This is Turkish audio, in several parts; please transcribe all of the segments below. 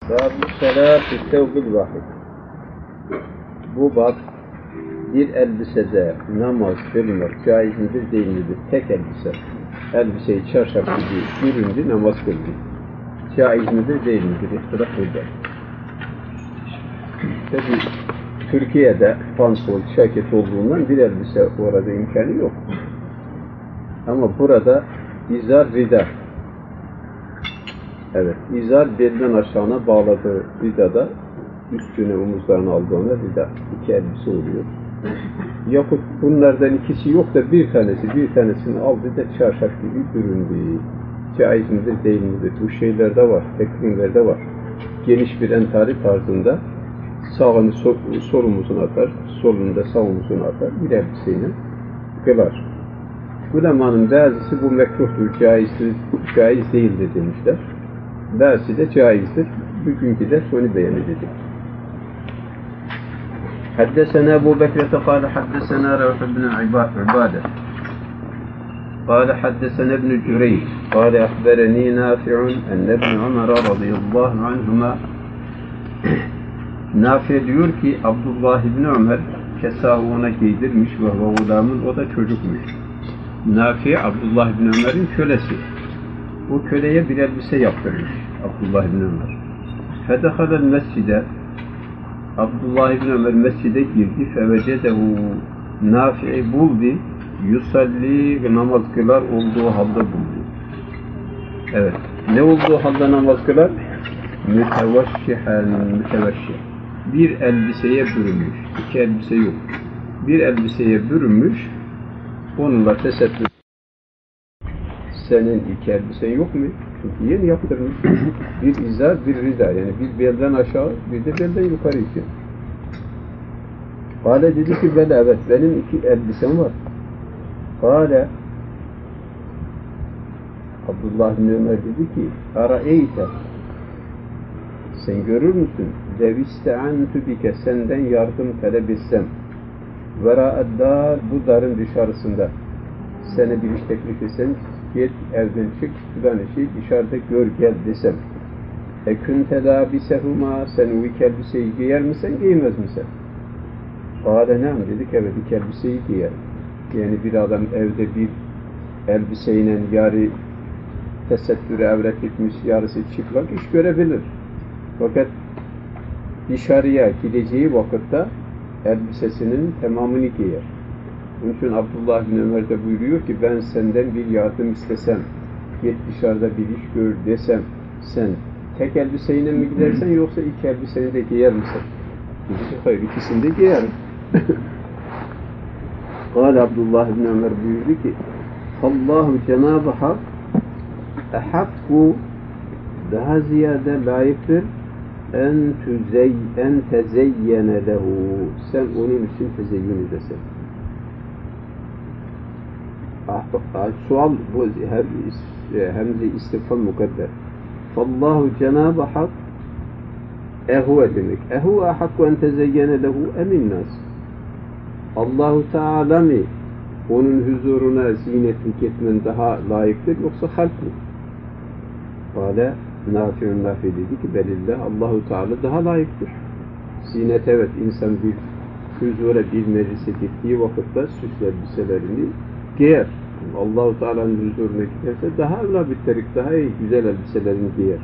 Bab-ı salâ-tü tevbil vahid. Bu bab bir elbisede namaz kılmak caiz midir değil midir? Tek elbise. Elbiseyi çarşaf gibi büründü, namaz kıldı. Caiz midir değil midir? İhtilaf burada. Tabi Türkiye'de pantol, ceket olduğundan bir elbise orada imkanı yok. Ama burada izar rida. Evet, izar belden aşağına bağladığı ridada üstüne omuzlarını aldığında rida. İki elbise oluyor. Yahut bunlardan ikisi yok da bir tanesini aldı da çarşaf gibi büründü. Caiz midir değil midir? Bu şeylerde var, tekrimlerde var. Geniş bir entari tarzında sağını sol omuzuna atar, solunu da sağ omuzuna atar, bir elbiseyle kılar. Ulemanın bazısı bu mekruhtur, caiz değildir demişler. Bazısı da caizdir. Bugünkü de sonu beyan edildi. Haddesena Ebu Bekir'e kâle haddesena Revh ibn Ubade kâle haddesena ibn Cüreyc kâle ahbereni Nafi'un enne ibn Ömer radıyallahu anhuma. Nafi diyor ki Abdullah ibn Ömer kesahı ona giydirmiş ve gulamın, o da çocukmuş. Nafi Abdullah ibn Ömer'in kölesi. O köleye bir elbise yaptırmış Abdullah ibn Ömer. Fedehalel mescide, Abdullah ibn Ömer mescide girdi. Fevecedehu, Nafi'i buldu. Yusalli, namaz kılar olduğu halde buldu. Evet. Ne olduğu halde namaz kılar? Müteveşşihen, müteveşşih. Bir elbiseye bürünmüş. İki elbise yok. Bir elbiseye bürünmüş. Onunla tesettür. Senin iki elbisen yok mu? Çünkü yeni yaptırmış. Bir izar, bir rida. Yani bir belden aşağı, bir de belden yukarı iki. Kâle dedi ki, bela evet, benim iki elbisem var. Kâle Abdullah bin Ömer dedi ki, ara'eyte, sen görür müsün? Leviste'antu bike, senden yardım talep etsem. Vera'addar, bu darın dışarısında. Sana bir iş teklif etsem, git evden çık, filan işi dışarıda gör gel desem. Ekünte labisehuma, sen o iki elbiseyi giyer misin, giymez misin? Kâle nem, dedik evet, iki elbiseyi giyer. Yani bir adam evde bir elbiseyle yarı tesettürü evret etmiş, yarısı çıplak iş görebilir. Fakat dışarıya gideceği vakitte elbisesinin tamamını giyer. Onun için Abdullah bin Ömer de buyuruyor ki, ben senden bir yardım istesem, git dışarıda bir iş gör desem, sen tek elbiseyle mi gidersen yoksa iki elbiseni de giyer misin? Dedi ki hayır, ikisini de giyerim. Kâle Abdullah bin Ömer buyurdu ki, Allahu Cenab-ı Hak ehakku, daha ziyade layıktır en tezeyyene lehu, sen onun için tezeyyün edesin. Sual bu hemze istifham mukadder. Allahu Cenab-ı Hak ehuve demek. Ehuve hakku en tezeyyene lehu emin nas. Allahu Teala mi onun huzuruna zinetlik etmen daha layıktır yoksa halk mı? Kâle Nafi'un Nafi dedi ki belillah, Allahu Teala daha layıktır. Zinet evet, insan bir huzura bir meclise gittiği vakitte süs elbiselerini giyer. Allah-u Teala'nın huzuruna giderse daha evla bitterik, daha iyi güzel elbiselerini giyer.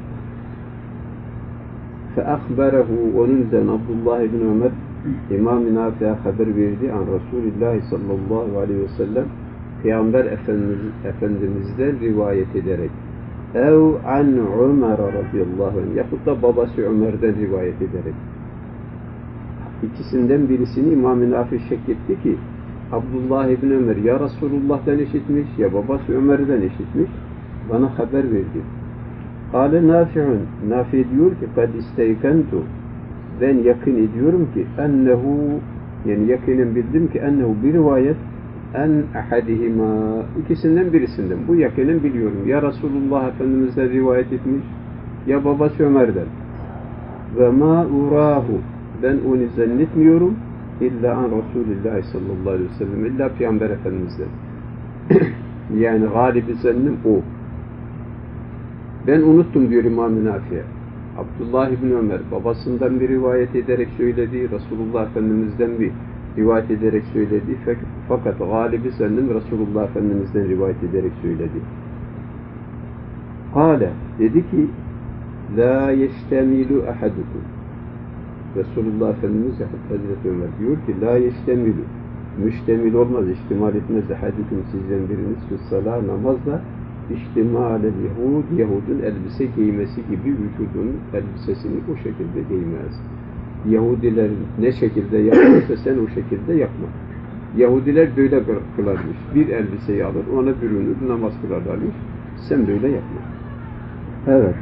فَأَخْبَرَهُ onun üzerine Abdullah ibn Ömer İmam-ı Nafi'ye haber verdi an Resulullah sallallahu aleyhi ve sellem Peygamber Efendimiz'den rivayet ederek ev an Ömer radıyallahu anh yahut da babası Ömer'den rivayet ederek. İkisinden birisini İmam-ı Nafi şek etti ki Abdullah ibn Ömer ya Resulullah'dan işitmiş ya babası Ömer'den işitmiş, bana haber verdi. Kâle Nafi'un, Nafi diyor ki kad isteykentu, ben yakın ediyorum ki ennehu, yani yakinen bildim ki ennehu bir rivayet en ahadihima, ikisinden birisinden, bu yakinen biliyorum. Ya Resulullah Efendimiz'den rivayet etmiş ya babası Ömer'den. Ve ma urahu, ben onu zannetmiyorum İlla an Resulullah sallallahu aleyhi ve sellem, illa Peygamber Efendimiz'den. Yani galibi zannim o. Ben unuttum diyor İmam-ı Nafi'ye. Abdullah İbni Ömer babasından bir rivayet ederek söyledi, Resulullah Efendimiz'den bir rivayet ederek söyledi. Fakat galibi sandım Resulullah Efendimiz'den rivayet ederek söyledi. Kale, dedi ki, la yeştemilu ahadukum. Resulullah Efendimiz Hazreti Ömer diyor ki, la yeştemilu, müştemil olmaz, ihtimal etmez ahadukum sizden biriniz fıssala namazla İhtimal-i Yahud'un elbise giymesi gibi vücudun elbisesini o şekilde giymez. Yahudiler ne şekilde yapıyorsa sen o şekilde yapma. Yahudiler böyle kılarmış. Bir elbiseyi alır, ona bürünür, namaz kılarlarmış. Sen böyle yapma. Evet.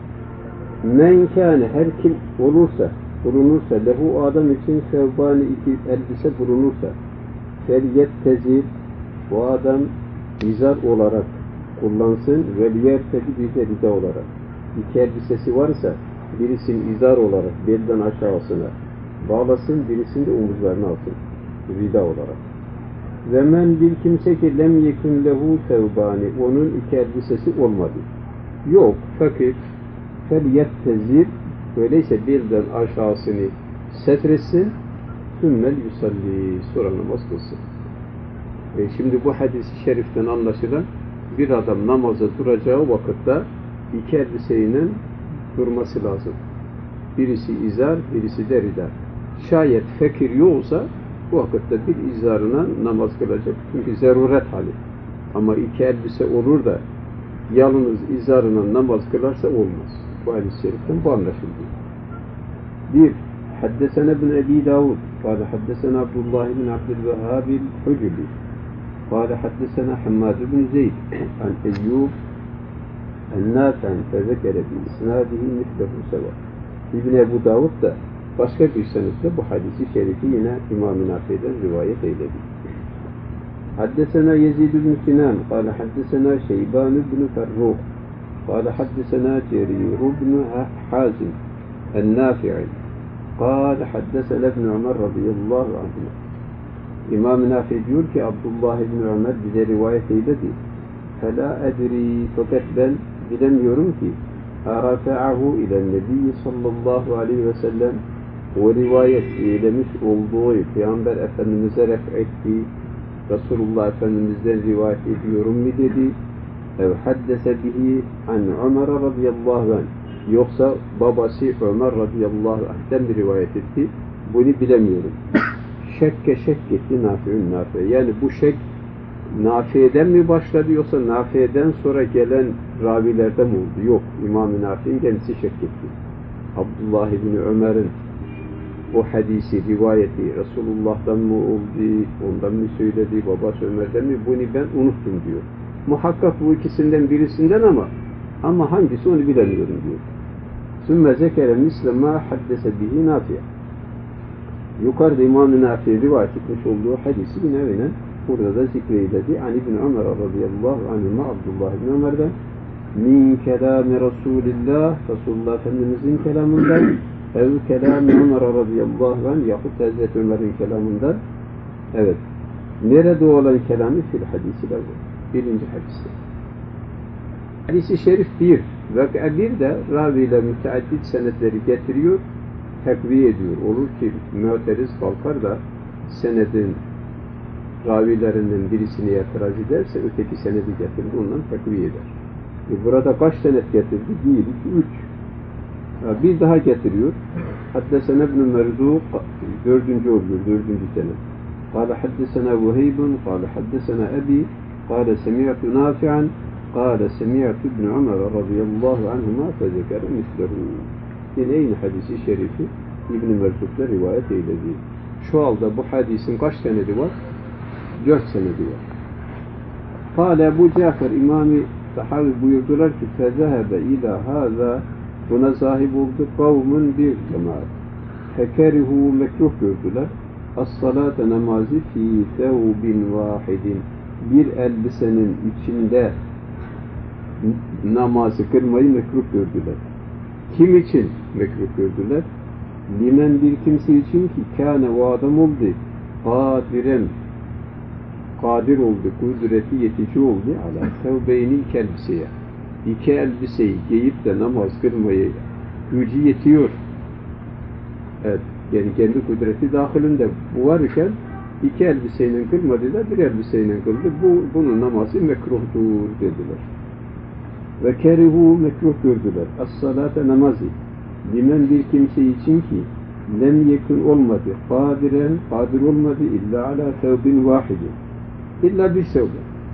Men kâne her kim bulunursa lehu adam için sevbani iki elbise bulunursa felyettezir bu adam izar olarak kullansın ve liyertedi bir de rida olarak. İki elbisesi varsa birisini izar olarak belden aşağısına bağlasın, birisini de omuzlarına alsın. Rida olarak. Ve men bir kimse ki lem yekun lehu sevbani onun iki elbisesi olmadı. Yok, fakir felyettezir öyleyse belden aşağısını setretsin sümmel yusalli sonra namaz kılsın. Şimdi bu hadis-i şeriften anlaşılan bir adam namaza duracağı vakitte iki elbiseyle durması lazım. Birisi izar, birisi de rida. Şayet fakir yoksa bu vakitte bir izarına namaz kılacak. Çünkü zaruret hali. Ama iki elbise olur da yalnız izarına namaz kılarsa olmaz. Bu hadis-i şeriften bu anlaşıldı. 1. Haddesena ibn Ebi Davud. Kâle haddesena Abdullah ibn Abdülvehhab el-Hucbi. Kâle haddesena Hammad ibn Zeyd. An Eyyub el-Nafi'an fezekere bi isnâdihi mislehu seva. İbn Ebu Davud da başka bir senetle bu hadisi şerifi yine İmam-ı Nafi'den rivayet eyledi. Haddesena Yezid ibn Sinan. Kâle haddesena Şeyban ibn Ferruh. Kâle haddesena Cerir ibn Hazim el-Nafi'i. Kâle haddesena ibn Ömer radıyallahu anh. İmam-ı Nafi diyor ki Abdullah ibn Ömer bize rivayet eyledi. فَلَا اَدْرِي fakat ben bilemiyorum ki اَرَفَعَهُ ile Nebi sallallahu aleyhi ve sellem o rivayet eylemiş olduğu Peygamber Efendimiz'e ref'etti Resulullah Efendimiz'den rivayet ediyorum mu dedi ev haddese bihi an Ömer radıyallahu anh yoksa babası Ömer radıyallahu anh'ten bir rivayet etti bunu bilemiyorum. Şekke etti Nafi'ün. Yani bu şek Nafi'den mi başladı yoksa Nafi'den sonra gelen ravilerden mi oldu? Yok. İmam-ı Nafi'nin kendisi şek etti. Abdullah ibn Ömer'in o hadisi, rivayeti Resulullah'tan mı oldu, ondan mı söyledi, babası Ömer'den mi? Bunu ben unuttum diyor. Muhakkak bu ikisinden birisinden ama hangisi onu bilemiyorum diyor. Sümme zekere misle ma haddese bihi Nafi'. Yukarıda İmam-ı Nafi rivayet etmiş olduğu hadisi yine burada da zikreyledi. An İbn Ömer radıyallahu anhuma Abdullah İbn Ömer'den min kelami Resulillah Resulullah Efendimizin kelamından ev kelami Ömer radıyallahu anh yahut Hazreti Ömer'in kelamından evet. Nerede olan kelamı fil hadisi birinci hadiste. Hadis-i şerif bir ve bir de raviyle müteaddit senetleri getiriyor tekviye ediyor. Olur ki müteriz kalkar da senedin ravilerinden birisini itiraz ederse öteki senedi getirir, ondan tekviye eder. Burada kaç senet getirdi? 1, 2, 3. Bir daha getiriyor. Haddesena ibn Merzuk 4. oluyor, 4. senet. Kâle haddesena Vuheybun, kâle haddesena Ebi, kâle semi'tu Nafi'an, kâle semi'tu ibn Ömer radıyallahu anhuma fezekere mislehu. Yine aynı hadisi şerifi İbn-i Merzuk'la rivayet eyledi. Şu halde bu hadisin kaç senedi var? 4 senedi var. Kâle Ebu Cafer İmam-ı Tahavi buyurdular ki fezehebe ila hâzâ buna sahip oldu kavmun bir cemaat. Fekerihu mekruh gördüler. As-salâte namazı fî thevbin vâhidin bir elbisenin içinde namazı kılmayı mekruh gördüler. Kim için mekruh gördüler? Limen bir kimse için ki kâne o adam oldu. Kadir oldu, kudreti yetici oldu. Ala tevbeyni iki elbiseye. İki elbiseyi giyip de namaz kılmayı gücü yetiyor. Evet, yani kendi kudreti dahilinde bu varken iki elbiseyle kılmadılar, bir elbiseyle kıldı. Bunun namazı mekruhtur dediler. Ve kerihu mekruh gördüler. As-salate namazı. Limen bir kimse için ki lem yekun olmadı. Kadir olmadı illa ala sevbin vahidi. İlla bir sevbe.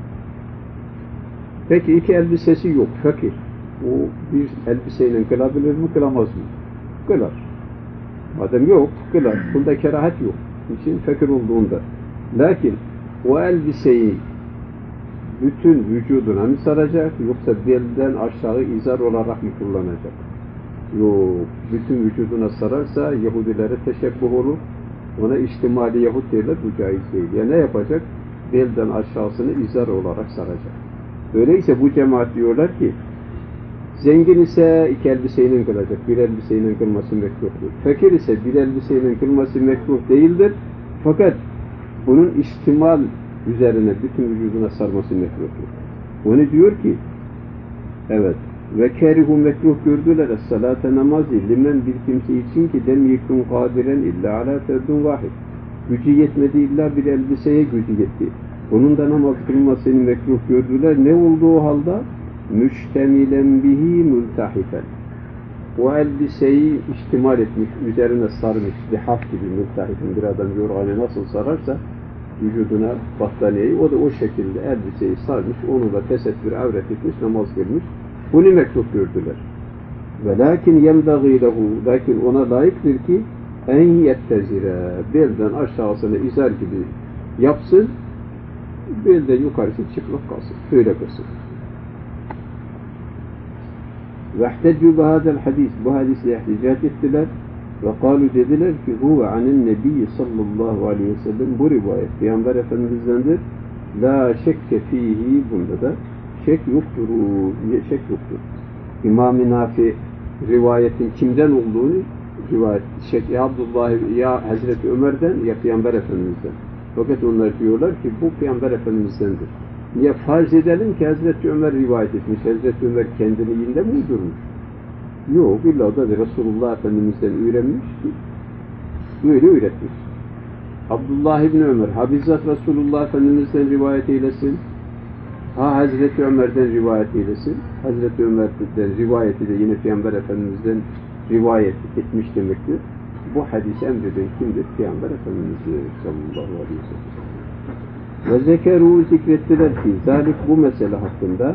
Peki iki elbisesi yok, fakir. O bir elbiseyle kılabilir mi, kılamaz mı? Kılar. Madem yok, kılar. Bunda kerahat yok. İçin fakir olduğunda. Lakin o elbiseyi bütün vücuduna mı saracak, yoksa belden aşağı izar olarak mı kullanacak? Yok. Bütün vücuduna sararsa Yahudilere teşebbüh olur. Ona içtimali Yahud derler, bu caiz değil. Yani ne yapacak? Belden aşağısını izar olarak saracak. Öyleyse bu cemaat diyorlar ki, zengin ise iki elbiseyle kılacak, bir elbiseyle kılması mekruhtur. Fakir ise bir elbiseyle kılması mekruh değildir. Fakat bunun ihtimal üzerine bütün vücuduna sarması mekruhtur. Onu diyor ki, evet, ve kerihu mekruh gördüler es-salate namazı limen bir kimse için ki dem yekun kadiren illa ala ferdun vahid. Gücü yetmedi, illa bir elbiseye gücü yetti. Bunun da namaz kılmasını mekruh gördüler. Ne olduğu halde? Müştemilen bihi mültahifen. O elbiseyi ihtimal etmiş, üzerine sarmış, lihaf gibi mültahifen. Bir adam yorganı nasıl sararsa vücuduna battaniyeyi, o da o şekilde elbiseyi sarmış, onu da tesettür avret etmiş, namaz kılmış. Bunu mekruh gördüler. Ve lakin yembagi lehu, lakin ona layıktır ki en yettezire, belden aşağısını izar gibi yapsın, belden yukarısı çıplak kalsın, şöyle kalsın. Vehteccu bihâzel hadis, bu hadisle ihticac ettiler ve kâlu dediler ki huve anin nebiyyi sallallahu aleyhi ve sellem, bu rivayet Peygamber Efendimiz'dendir. La şekke fihi, bunda da şek yoktur, şek yoktur. İmam-ı Nafi rivayetin kimden olduğunu rivayet, ya Abdullah ya Hazreti Ömer'den ya Peygamber Efendimiz'den. Fakat onlar diyorlar ki bu Peygamber Efendimiz'dendir. Niye farz edelim ki Hazreti Ömer rivayet etmiş, Hazreti Ömer kendini yinde mi uydurmuş? Yok, illa da Resulullah Efendimiz'den öğrenmiş ki öyle öğretmiş. Abdullah İbni Ömer, ha bizzat Resulullah Efendimiz'den rivayet eylesin, ha Hazreti Ömer'den rivayet eylesin, Hazreti Ömer'den rivayeti de yine Peygamber Efendimiz'den rivayet etmiş demektir. Bu hadis emreden kimdir? Peygamber Efendimiz'dir sallallahu aleyhi ve sellem. Ve zekeru zikrettiler ki zalik bu mesele hakkında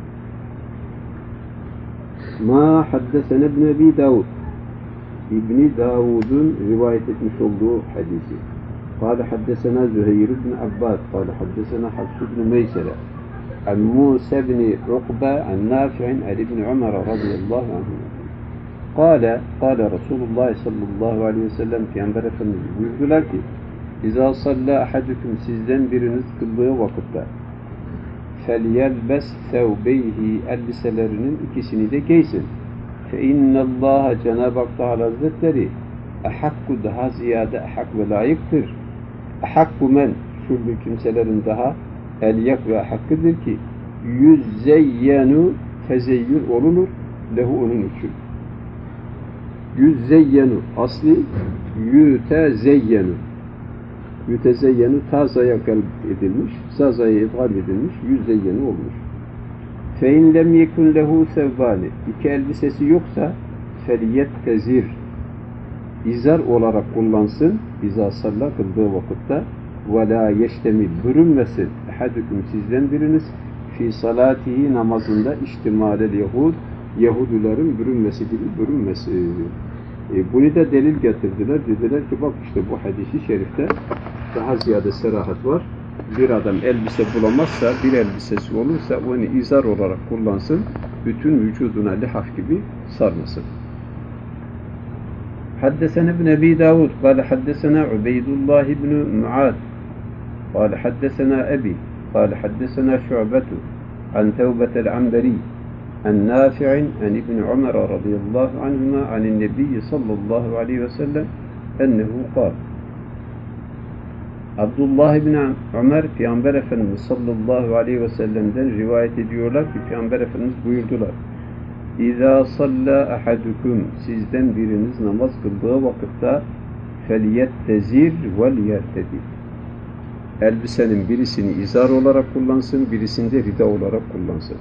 ma haddesene İbn Ebi Davud, İbni Davud'un rivayet etmiş olduğu hadisi. قال حدثنا زهير بن عباد قال حدثنا حفص بن ميسرة عن موسى بن عقبة عن نافع عن ابن عمر رضي الله عنهما قال رسول الله صلى الله عليه وسلم Peygamber Efendimiz buyurdular ki İzâ sallâ ahadüküm, sizden biriniz kıldığı vakitte felyelbes sevbeyhi, elbiselerinin ikisini de giysin. Fe innallâhe, Cenab-ı Hak Teâlâ Hazretleri ehakku, daha ziyade ehak ve layıktır. Ehakku men, şuradaki kimselerin daha elyak ve hakkıdır ki yüzzeyyenu, tezeyyün olunur lehu, onun için. Yüzzeyyenu asli yütezeyyenu, yütezeyyenu tazaya kalb edilmiş, zazaya idgal edilmiş, yüzeyyenu olmuş. Fe in lem yekun lehu sevbani, iki elbisesi yoksa feliyettezir, izar olarak kullansın, izâ sallâ, kıldığı vakitte, ve lâ yeştemil, bürünmesin, ehadüküm, sizden biriniz, fi salatihi, namazında, iştimalel yahud, Yahudilerin bürünmesi gibi bürünmesi. Bunu da delil getirdiler. Dediler ki bak işte bu hadisi şerifte daha ziyade serahat var. Bir adam elbise bulamazsa, bir elbisesi olursa onu izar olarak kullansın, bütün vücuduna lihaf gibi sarmasın. Haddesena ibn Ebi Davud قال حدثنا عبيد الله بن معاذ قال حدثنا أبي قال حدثنا شعبة عن توبة العنبري عن نافع عن ابن عمر رضي الله عنهما عن النبي صلى الله عليه وسلم أنه قال Abdullah ibn Ömer Peygamber Efendimiz sallallahu aleyhi ve sellem'den rivayet ediyorlar ki Peygamber Efendimiz buyurdular. İzâ sallâ ahadukum, sizden biriniz namaz kıldığı vakitte felyettezir vel yertedi. Elbisenin birisini izar olarak kullansın, birisini de rida olarak kullansın.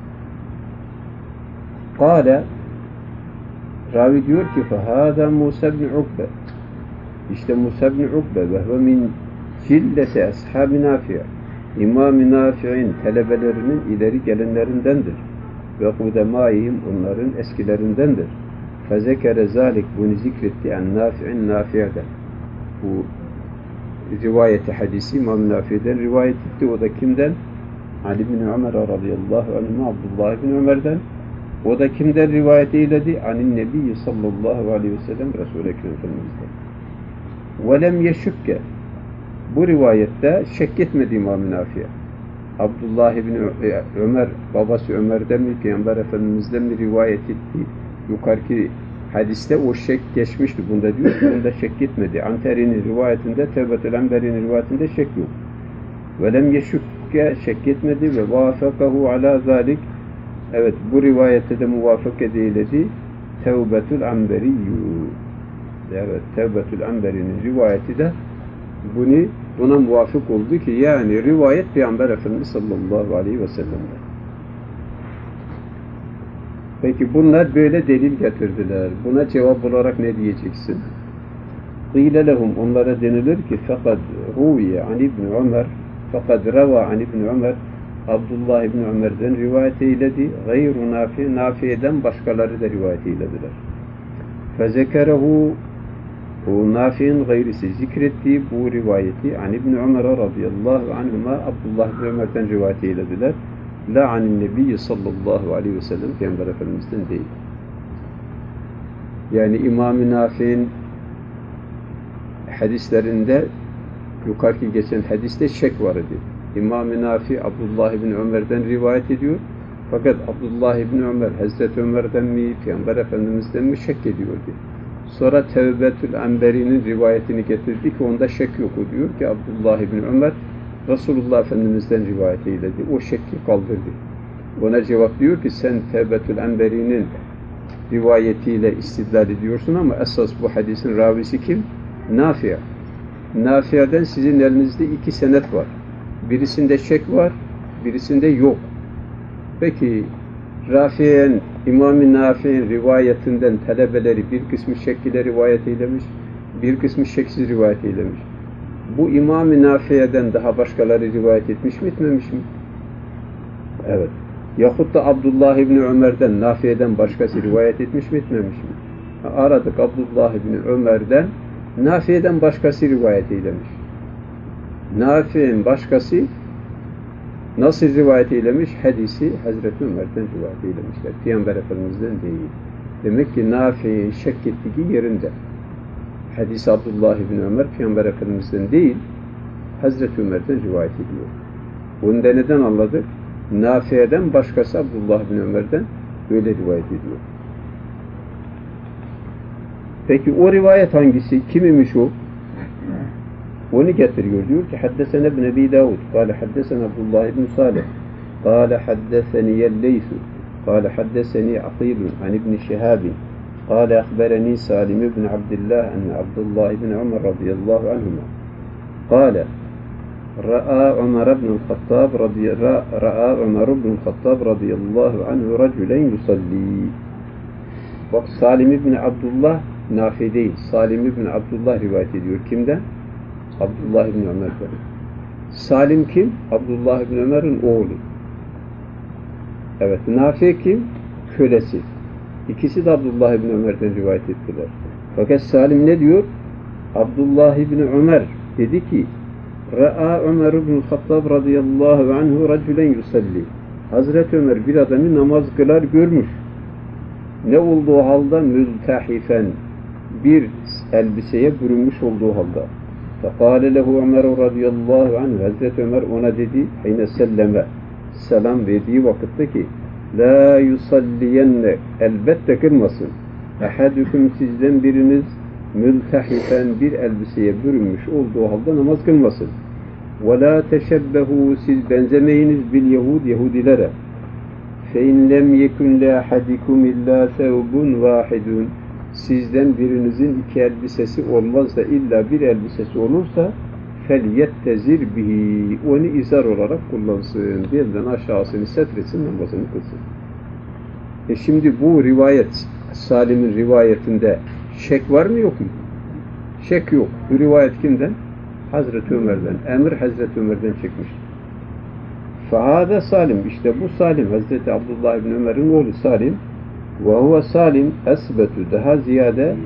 Kâle, ravi diyor ki فَهَذَا Musa ibn Ukbe, İşte Musa ibn Ukbe ve huve min cilleti ashab-ı Nafi', İmam-ı Nafi'in talebelerinin ileri gelenlerindendir. Ve kudemaihim, onların eskilerindendir. Fezekere zalik, bunu zikretti en Nafi'in Nafi'den. Bu rivayeti hadisi İmam Nafi'den rivayet etti. O da kimden? Ali bin Ömer radıyallahu anh, Abdullah bin Ömer'den. O da kimden rivayet eyledi? Anin Nebi sallallahu aleyhi ve sellem, Resul-i Ekrem Efendimiz'den. Velem yeşükke, bu rivayette şek etmedi İmam Nafi'ye. Abdullah bin Ömer, babası Ömer'den mi, Peygamber Efendimiz'den mi rivayet etti? Yukarıki hadiste o şek geçmişti. Bunda diyor ki, bunda şek etmedi. Anteri'nin rivayetinde, Tevbetül Enberi'nin rivayetinde şek yok. Velem yeşükke, şek etmedi ve vâfekahu alâ zâlik. Evet, bu rivayette de muvafık edildi. Tevbetül Enberiyyû. Evet, Tevbetül Enberi'nin rivayeti de buna muvafık oldu ki, yani rivayet Peygamber Efendimiz sallallahu aleyhi ve sellem'den. Peki bunlar böyle delil getirdiler. Buna cevap olarak ne diyeceksin? Qîle lehum, onlara denilir ki fekad ruviye an İbn Ömer, fekad reva an İbn Ömer, Abdullah İbn Ömer'den rivayet eyledi. Gayru Nafi, Nafi'den başkaları da rivayet eylediler. Fezekerehu, bu Nafi'nin gayrisi zikrettiği bu rivayeti an İbn Ömer radıyallahu anhuma, Abdullah İbn Ömer'den rivayet eylediler. La anin Nebi sallallahu aleyhi ve sellem, Peygamber Efendimiz'den değil. Yani İmam-ı Nafi'nin hadislerinde yukarıki geçen hadiste şek var idi. İmam-ı Nafi Abdullah İbn Ömer'den rivayet ediyor. Fakat Abdullah İbn Ömer, Hazreti Ömer'den mi, Peygamber Efendimiz'den mi şek ediyordu. Sonra Tevbetül Enberi'nin rivayetini getirdi ki onda şek yok. O diyor ki Abdullah İbn Ömer Resulullah Efendimiz'den rivayet eyledi. O şekki kaldırdı. Ona cevap diyor ki sen Tevbetül Enberi'nin rivayetiyle istidlal ediyorsun ama esas bu hadisin ravisi kim? Nafi'. Nafi'den sizin elinizde iki senet var. Birisinde şek var, birisinde yok. Peki Rafi'nin, İmam-ı Nafi'nin rivayetinden talebeleri bir kısmı şek ile rivayet eylemiş, bir kısmı şeksiz rivayet eylemiş. Bu İmam-ı Nafi'den daha başkaları rivayet etmiş mi, etmemiş mi? Evet. Yahut da Abdullah İbni Ömer'den, Nafi'den başkası rivayet etmiş mi, etmemiş mi? Aradık Abdullah İbni Ömer'den, Nafi'den başkası rivayet eylemiş. Nafi'nin başkası nasıl rivayet eylemiş? Hadisi Hazreti Ömer'den rivayet eylemişler. Peygamber Efendimiz'den değil. Demek ki Nafi'nin şek ettiği yerinde. Hadis Abdullah İbni Ömer Peygamber Efendimiz'den değil, Hazreti Ömer'den rivayet ediyor. Bunu da neden anladık? Nafi'den başkası Abdullah İbni Ömer'den böyle rivayet ediyor. Peki o rivayet hangisi? Kimimiş o? Onu getiriyor. Diyor ki Haddesene ibn Ebi Davud. Kale haddesene Abdullah ibn Salih. Kale haddeseniyel Leysu. Kale haddeseni Akilun an ibn Şihabin. Kale akbereni Salim ibn Abdillah an Abdullah ibn Ömer radıyallahu anhuma. Kale Ra'a Ömer ibn el-Hattab radıyallahu anhu raculen yusalli. Bak Salim ibn Abdullah Nafi değil. Salim ibn Abdullah rivayet ediyor. Kimden? Abdullah ibn Ömer'den. Salim kim? Abdullah ibn Ömer'in oğlu. Evet. Nafi kim? Kölesi. İkisi de Abdullah ibn Ömer'den rivayet ettiler. Fakat Salim ne diyor? Abdullah ibn Ömer dedi ki Ra'a Ömer ibn Hattab radıyallahu anhu raculen yusalli. Hazreti Ömer bir adamı namaz kılar görmüş. Ne olduğu halde mültehifen, bir elbiseye bürünmüş olduğu halde. Fekâle lehu Ömer radıyallahu anhu. Hazreti Ömer ona dedi, hine selleme, selam verdiği vakitte ki la yusalliyenne, elbette kılmasın. Ehadüküm, sizden biriniz mültehifen, bir elbiseye bürünmüş olduğu halde namaz kılmasın. Ve la teşebbehu, siz benzemeyiniz bil Yahud, Yahudilere. فَاِنْ لَمْ يَكُنْ لَاحَدِكُمْ اِلَّا ثَوْبٌ وَاحِدٌ Sizden birinizin iki elbisesi olmaz da illa bir elbisesi olursa فَلْيَتَّزِرْ بِهِ Onu izar olarak kullansın. Belden aşağısını setretsin, namazını kılsın. Şimdi bu rivayet, Salim'in rivayetinde şek var mı yok mu? Şek yok. Bu rivayet kimden? Hazreti Ömer'den. Emir Hazreti Ömer'den çekmiş. Fahada Salim, işte bu Salim, Hazreti Abdullah ibn Ömer'in oğlu Salim, ve huve Salim esbetu, daha ziyade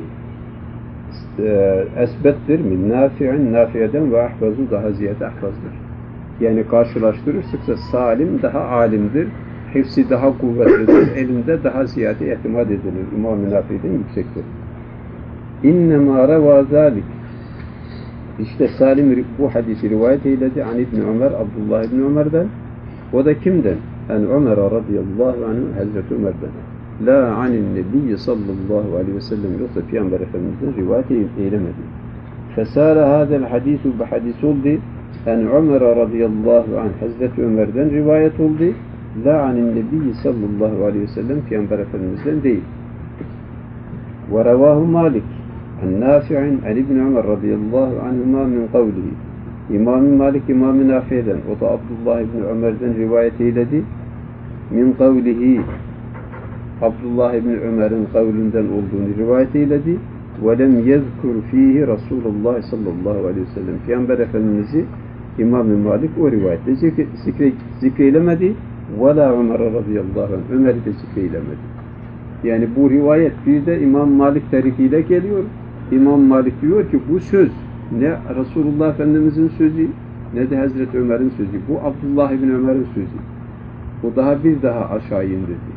esbettir min nafi'in, nafi'eden ve ahvazu, daha ziyade ahvazdır. Yani karşılaştırırsak Salim daha alimdir, hifsi daha kuvvetlidir, elinde daha ziyade itimat edilir, İmam-ı Nafi'den yüksektir. İnnemâ revâ zâlik, İşte Salim bu hadisi rivayet eyledi an İbn Ömer, Abdullah İbn Ömer'den. O da kimden? En Ömer radıyallahu anh, Hazreti Ömer'den. La anin nebiyyi sallallahu aleyhi ve sellem, yoksa Peygamber Efendimiz'den rivayet eylemedi. Fesâle hâzel hadisu, bu hadis oldu. En Ömer radıyallahu anh, Hazreti Ömer'den rivayet oldu. La anin nebiyyi sallallahu aleyhi ve sellem, Peygamber Efendimiz'den değil. Ve revâhu Malik. النافع عن ابن عمر رضي الله عنهما من قوله İmam-ı Malik İmam-ı Nafi'den, o da Abdullah ibn Ömer'den rivayet eyledi. Min kavlihi, Abdullah ibn Ömer'in kavlinden olduğunu rivayet eyledi. Ve lem yezkur fihi Resulullah sallallahu aleyhi ve sellem. Peygamber Efendimiz'i İmam-ı Malik o rivayette zikreylemedi. Ve la Ömer radıyallahu anh, Ömer'i de zikreylemedi. Yani bu rivayet bir de İmam Malik tarihiyle geliyor. İmam Malik diyor ki bu söz ne Resulullah Efendimiz'in sözü ne de Hazreti Ömer'in sözü. Bu Abdullah ibn Ömer'in sözü. O daha aşağı indirdi.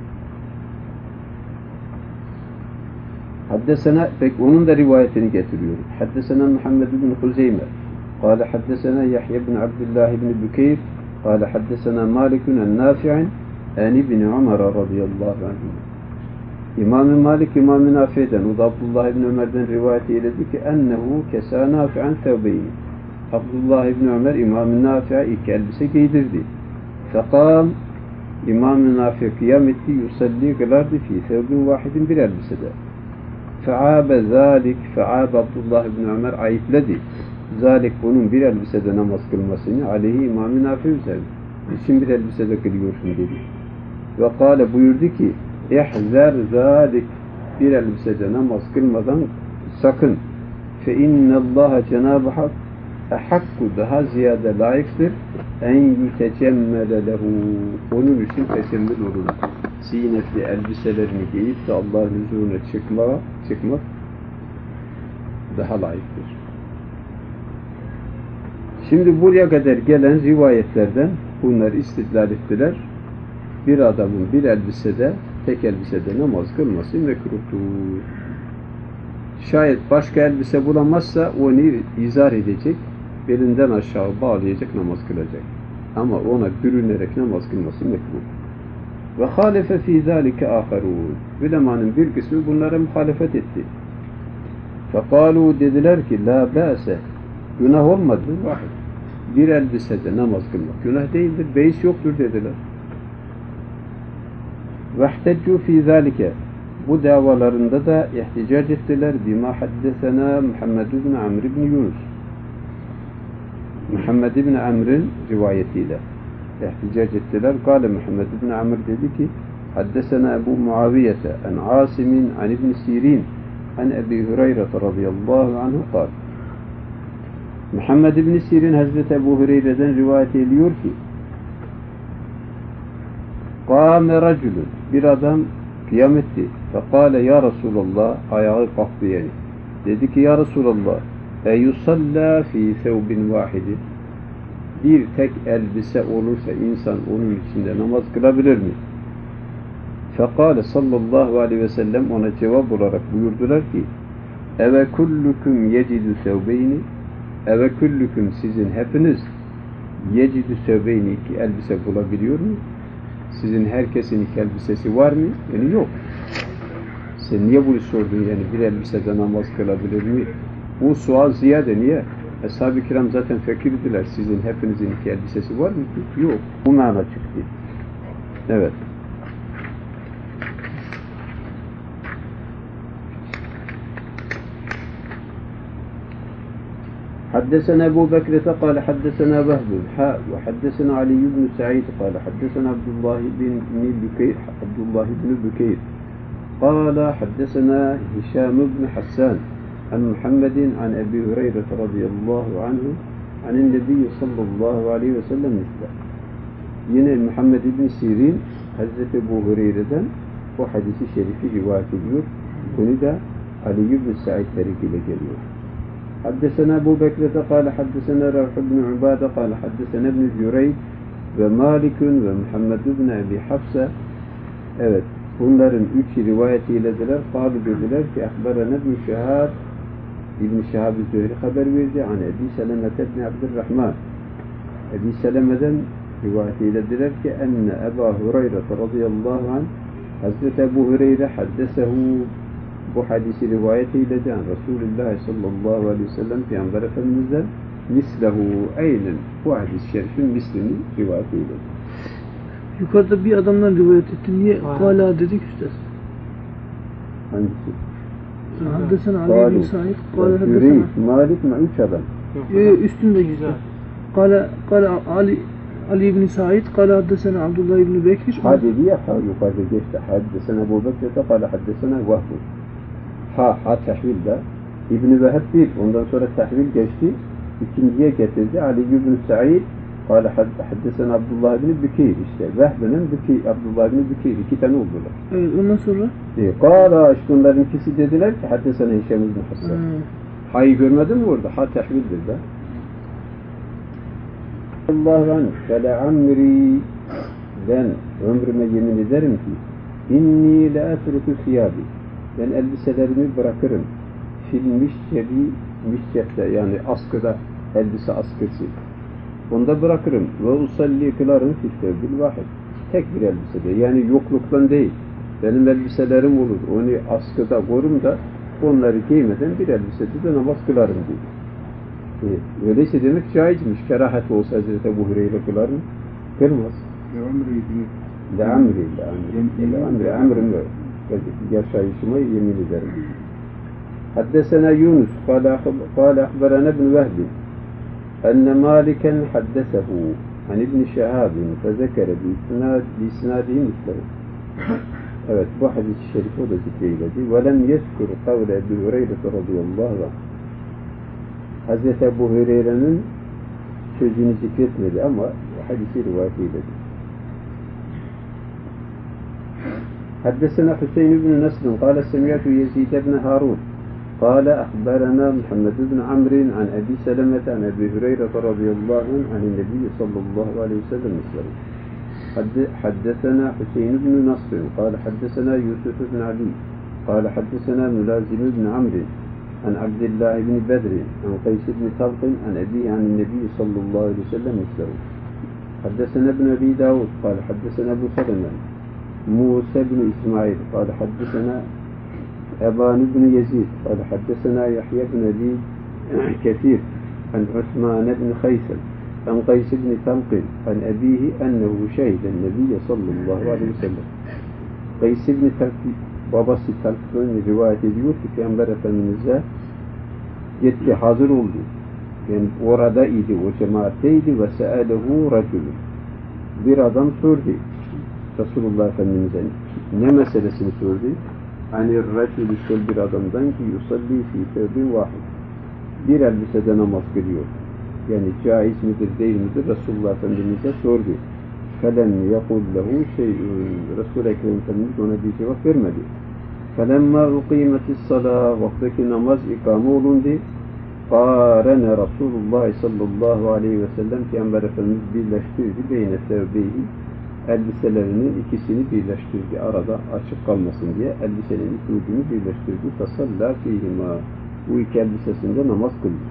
Haddesena, peki onun da rivayetini getiriyor. Haddesena Muhammed ibn Huzeyme. Kale haddesena Yahya ibn Abdullah ibn Bükeyr. Kale haddesena Malikun en-Nafi'in en ibn Ömer radıyallahu anh. İmam-ı Malik İmam-ı Nafi'den, o da Abdullah ibn Ömer'den rivayet eyledi ki ennehu kesa nafi'an tevbeyni. Abdullah ibn Ömer İmam-ı Nafi'ye iki elbise giydirdi. Fekal İmam-ı Nafi kıyam etti, yusalli kılardı fi tevbin vahidin, bir elbisede. Fe'abe zalik, fe'abe Abdullah ibn Ömer ayıpladı. Zalik, bunun bir elbisede namaz kılmasını aleyhi İmam-ı Nafi üzerine. Niçin bir elbisede kılıyorsun dedi. Ve kâle, buyurdu ki İhzer zâlik, bir elbisede namaz kılmadan sakın. Fe innallâhe cenâb-ı hak ehakku, daha ziyade layıktır en yütecemmele lehu, onun için tesellül olur. Zinetli elbiselerini giyip de Allah'ın huzuruna çıkmak daha layıktır. Şimdi buraya kadar gelen rivayetlerden bunlar istidlal ettiler. Bir adamın bir elbisede, tek elbisede namaz kılması mekruhtur. Şayet başka elbise bulamazsa onu izar edecek, belinden aşağı bağlayacak, namaz kılacak. Ama ona bürünerek namaz kılması mekruh. Ve hâlefe fî zâlike âherûn. Ulemanın bir kısmı bunlara muhalefet etti. Fekâlû, dediler ki lâ bâse, günah olmadı. Bir elbisede namaz kılmak günah değildir, beis yoktur dediler. وَاحْتَجُّوا فِي ذَٰلِكَ, bu davalarında da ihticac ettiler. بِمَا حَدَّثَنَا Muhammed ibn Amr ibn Yunus, Muhammed ibn Amr'in rivayetiyle ihticac ettiler. Kâle Muhammed ibn Amr dedi ki حَدَّثَنَا Ebu Muaviyete en Asimin an ibn Sirin an Ebi Hureyre radıyallahu anhu kâle. Muhammed ibn Sirin Hazreti Ebu Hureyre'den rivayet ediyor ki Kâme racülün, bir adam kıyam etti. Fekâle ya Resulallah, ayağı kalktı yani. Dedi ki ya Resulallah, eyusallâ fî thevbin vâhidin, bir tek elbise olursa insan onun içinde namaz kılabilir mi? Fekâle sallallahu aleyhi ve sellem ona cevap olarak buyurdular ki eve kullukum yecidü thevbeyni, eve kullukum, sizin hepiniz yecidü thevbeyni, iki elbise bulabiliyor mu? Sizin herkesin iki elbisesi var mı? Yani yok. Sen niye bunu sordun yani, bir elbisede namaz kılabilir mi? Bu sual ziyade niye? Ashab-ı kiram zaten fakirdiler. Sizin hepinizin iki elbisesi var mı? Yok. Bu mana çıktı. Evet. حدثنا أبو بكر قال حدثنا وهب حاء وحدثنا علي بن سعيد قال حدثنا عبد الله بن بكير قال حدثنا هشام بن حسان عن محمد عن أبي هريرة رضي الله عنه عن النبي صلى الله عليه وسلم مثله. Yine Muhammed İbn Sirin Hazreti Ebu Hureyre'den bu hadisi şerifi rivayet ediyor. Bunu da Ali ibn Sa'id tarikiyle geliyor. Haddesena Ebu Bekir'de kâle haddesena Ravh ibn Ubâde kâle haddesena ibn Cüreyd ve Malikun ve Muhammed ibn Ebi Hafsa. Evet, bunların üçü rivayetiyledirler. Kâlu dediler ki ahberene ibn Şehab İbn Şehab-ı Zühri haber verdi. An Ebi Selemet ibn Abdurrahman. Ebi Seleme'den rivayetiyledirler ki enne Ebu Hureyre radıyallahu anh Hazreti Ebu Hureyre haddesehu bu hadisi rivayet eyledi an Resulullah sallallahu aleyhi ve sellem Peygamber Efendimiz'den mislehu aynen bu hadis-i şerifin mislini rivayet eyledi. Yukarıda bir adamdan rivayet etti. Niye kâlâ dedik üstad? Hangisi? Haddesena Ali bin Sa'id kâlâ haddesena Malik mi? Üç adam. Üstünde güzel. Kâlâ Ali ibn Sa'id kâlâ haddesena Abdullah ibn Bekir. Hadi diye yukarıda geçti. Haddesena Ebu Bekir'de kâlâ haddesena Vahbu. Ha tahvilde İbn-i Veheb değil. Ondan sonra tahvil geçti. İkinciye getirdi. Ali ibn Sa'id kâle haddesena Abdullah ibn Bükeyr işte. Vehbe'nin Abdullah ibn Bükeyr. İki tane oldular. Evet, ondan sonra? Kâle işte onların ikisi dediler ki haddesena Hişam ibn Hassan. Hayı görmedin mi orada? Ha tahvildir de. Allahu anh ve le'amri ben ömrüme yemin ederim ki inni le'atruku siyabi ben elbiselerimi bırakırım fil mişçette yani askıda elbise askısı onda bırakırım ve usalli kılarım fil vahid tek bir elbisede yani yokluktan değil benim elbiselerim olur onu askıda korum da onları giymeden bir elbisede de namaz kılarım diyor. Öyleyse demek caizmiş. Kerahat olsa Hazreti Ebu Hureyre kılar mı? Kırmaz. Emrim yaşayışıma yemin ederim. Haddesena Yunus kâle ahberana ibn Vehbi enne Maliken haddesehu an ibn Şehabin fezekere biisnâdihi mislehu. Evet, bu hadis-i şerif o da zikreyledi. Ve lem yezkur kavle Ebu Hureyre radıyallahu anh. Hazreti Ebu Hureyre'nin sözünü zikretmedi ama hadisi rivayet eyledi. Haddesena Hüseyin ibn Nesrin kâle semiyatu Yezid ibn Harun kâle ahberana Muhammed ibn Amrin an Ebi Selemet an Ebi Hureyre radıyallahu anh an Nebi sallallahu aleyhi ve sellem misleri. Haddesena Hüseyin ibn Nesrin kâle haddesena Yusuf ibn Ali kâle haddesena Mülazim ibn Amrin عن عبد الله بن بدر عن قيس بن طلق عن أبيه عن النبي صلى الله عليه وسلم مثله. حدثنا ابن أبي داود قال حدثنا أبو سلمة موسى بن إسماعيل قال حدثنا أبان بن يزيد قال حدثنا يحيى بن أبي كثير عن عثمان بن خيثم عن قيس بن طلق عن أبيه أنه شهد النبي صلى الله عليه وسلم. قيس بن طلق babası Talk'ın rivayet ediyor ki Peygamber Efendimiz'e yetti hazır oldu. Yani orada idi, o cemaatteydi ve se'alehu racülü. Bir adam sordu Resulullah Efendimiz'e ne meselesini sordu? Hani racülü bir adamdan ki yusalli fi tevbin vahid. Bir elbisede namaz kılıyor. Yani caiz midir değil midir Resulullah Efendimiz'e sordu. فَلَمْ يَقُلْ لَهُ شَيْءٌ Resul-i Ekrem Efendimiz ona bir cevap vermedi. فَلَمَّا اُقِيمَتِ الصَّلَاةِ vaktaki namaz ikame olundu. قَارَنَ رَسُولُ اللّٰهِ sallallahu aleyhi ve sellem Peygamber Efendimiz birleştirdi. بَيْنَ سَوْبَيْهِ elbiselerinin ikisini birleştirdi. Arada açık kalmasın diye elbisenin iki ucunu birleştirdi. فَصَلَّا فِيهِمَا bu iki elbisesinde namaz kıldı.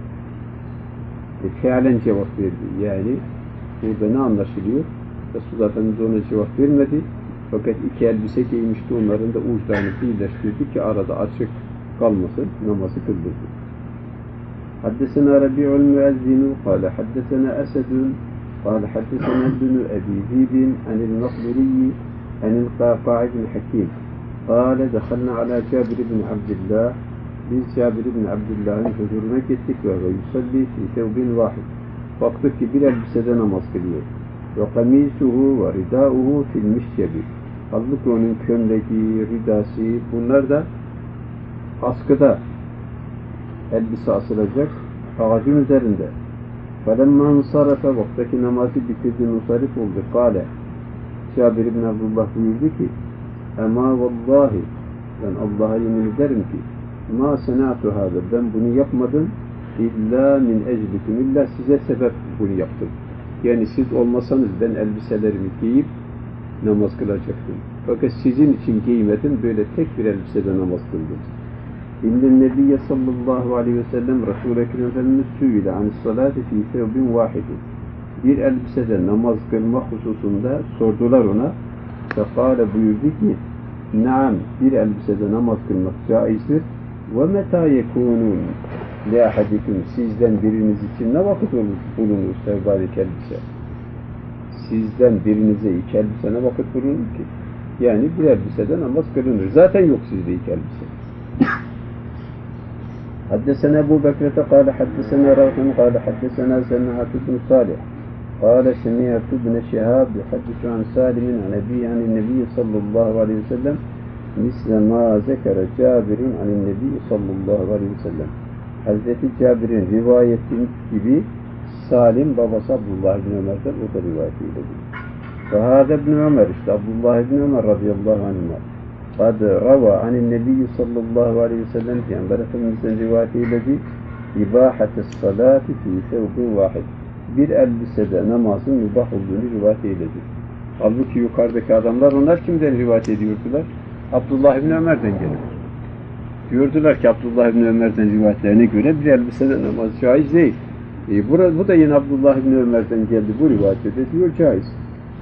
Fealen cevap verdi. Yani burada ne anlaşılıyor? Resulullah Efendimiz ona cevap vermedi. Fakat iki elbise giymişti. Onların da uçlarını birleştirdi ki arada açık kalmasın. Namazı kıldırdı. Haddesena Rabi'ul Müezzinu kâle haddesena Esedun kâle haddesena ibn Ebi Zibin anil Nakburiyi anil Kâfa' ibn Hakim kâle dekhalna ala Cabir ibn Abdillah Biz Cabir ibn Abdullah'ın huzuruna gittik ve yusalli fi thevbin vahid. Baktık ki bir elbisede namaz kılıyor. Ve kamisuhu ve ridauhu fil mişcebi. Halbuki onun kömleği, ridası, bunlar da askıda elbise asılacak ağacın üzerinde. فَلَمَّا انْصَرَفَ vaktaki namazı bitirdi, musarif oldu. Kale, Cabir ibn Abdullah buyurdu ki, اَمَا وَاللّٰهِ ben Allah'a yemin ederim ki مَا سَنَعْتُ هَذَا ben bunu yapmadım illa min eclikum illa size sebep bunu yaptım. Yani siz olmasanız ben elbiselerimi giyip namaz kılacaktım. Fakat sizin için giymedim, böyle tek bir elbisede namaz kıldım. İnnen Nebiye sallallahu aleyhi ve sellem Resul-i Ekrem Efendimiz sü'ile anis-salati fî thevbin vâhidin. Bir elbisede namaz kılma hususunda sordular ona. Fekâle buyurdu ki naam, bir elbisede namaz kılmak caizdir. Ve metâ yekûnûn li ahadikum sizden biriniz için ne vakit bulunur sevgâlik elbise? Sizden birinize iki elbise ne vakit bulunur ki? Yani bir elbisede namaz kılınır. Zaten yok sizde iki elbise. حدثنا أبو بكرة قال حدثنا روح قال حدثنا سمعت بن صالح قال سمعت ابن شهاب يحدث عن سالم عن أبيه عن النبي صلى الله عليه وسلم مثل ما ذكر جابر عن النبي صلى الله عليه وسلم. Hazreti Cabir'in rivayeti gibi Salim babası Abdullah ibn Ömer'den o da rivayet eyledi. Fahâde ibn Ömer işte Abdullah ibn Ömer radıyallahu anh'a قد روى عن النبي صلى الله عليه وسلم Peygamber Efendimiz'den rivayet eyledi İbâhate salâti fî thevbin vâhid bir elbisede namazın mübah olduğunu rivayet eyledi. Halbuki yukarıdaki adamlar onlar kimden rivayet ediyordular? Abdullah ibn Ömer'den gelir. Diyordular ki Abdullah ibn Ömer'den rivayetlerine göre bir elbisede namaz caiz değil. Bu da yine Abdullah ibn Ömer'den geldi bu rivayette de diyor caiz.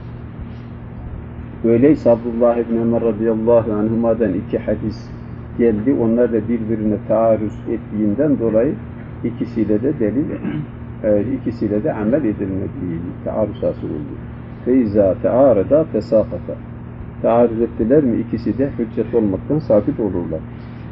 Öyleyse Abdullah ibn Ömer radıyallahu anhuma'dan iki hadis geldi. Onlar da birbirine taarruz ettiğinden dolayı ikisiyle de delil, ikisiyle de amel edilmediği taarruz hasıl oldu. Feyza tearada fesakata. Taarruz ettiler mi ikisi de hüccet olmaktan sabit olurlar.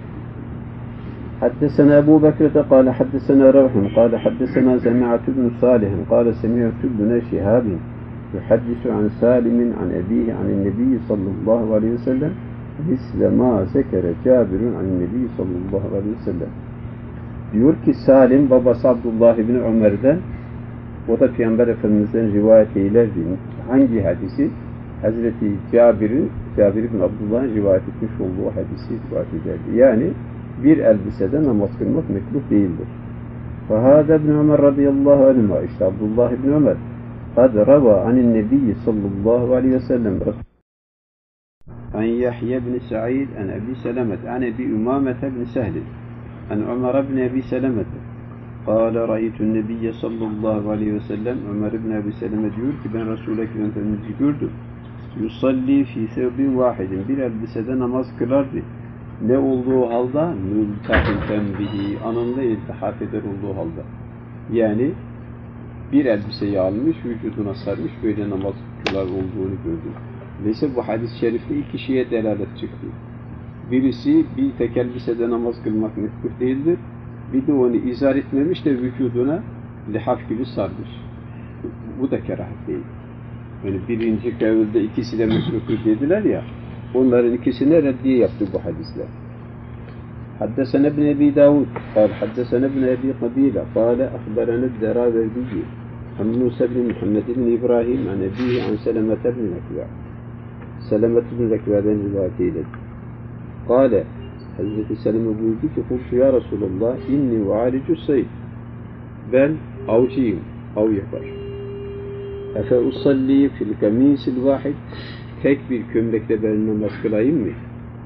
حدثنا أبو بكر قال حدثنا روح قال حدثنا سمعت بن صالح قال سمعت بن شهاب يحدث عن سالم عن أبيه عن النبي صلى الله عليه وسلم مثل ما ذكر جابر عن النبي صلى الله عليه وسلم. Diyor ki Salim babası Abdullah ibn Ömer'den o da Peygamber Efendimiz'den rivayet eylerdi. Hangi hadisi? Hazreti Cabir ibn Abdullah'ın rivayet etmiş olduğu hadisi rivayet ederdi. Yani bir elbisede namaz kılmak mekruh değildir. فَهَذَا ابْنُ عُمَرْ رَضِيَ اللّٰهُ عَنْهُمَا işte Abdullah ibn Ömer قَدْ رَوَى عَنِ النَّبِيِّ صَلَّى اللّٰهُ عَلَيْهِ وَسَلَّمْ عن يحيى بن سعيد عن أبي سلمة عن أبي أمامة بن سهل عن عمر بن أبي سلمة قال رأيت النبي صلى الله عليه وسلم Ömer ibn Abi Seleme diyor ki ben Resul-i Ekrem Efendimiz'i gördüm. Yusalli fi thevbin vahidin bir elbisede namaz kılardı. Ne olduğu halde mültahiten bihi anında iltihaf eder olduğu halde. Yani bir elbiseyi almış, vücuduna sarmış, böyle namaz kılar olduğunu gördüm. Neyse bu hadis-i şerifte iki şeye delalet çıktı. Birisi bir tek elbisede namaz kılmak mekruh değildir. Bir de onu izar etmemiş de vücuduna lihaf gibi sarmış. Bu da kerahat değil. Yani birinci kavulde ikisi de mekruh dediler ya, onların ikisine reddiye yaptı bu hadisler. حدثنا ابن أبي داود قال حدثنا ابن أبي قبيلة قال أخبرنا الدراوردي عن موسى بن محمد بن إبراهيم عن أبيه عن سلمة بن الأكوع سلمة بن الأكوع'dan rivayet eyledi. قال Hazreti Seleme buyurdu ki قلت ya Resulallah inni u'alicu sayd ben avcıyım, av yapar. Efe usalli fil kamisil vahid tek bir kömlekle ben namaz kılayım mı?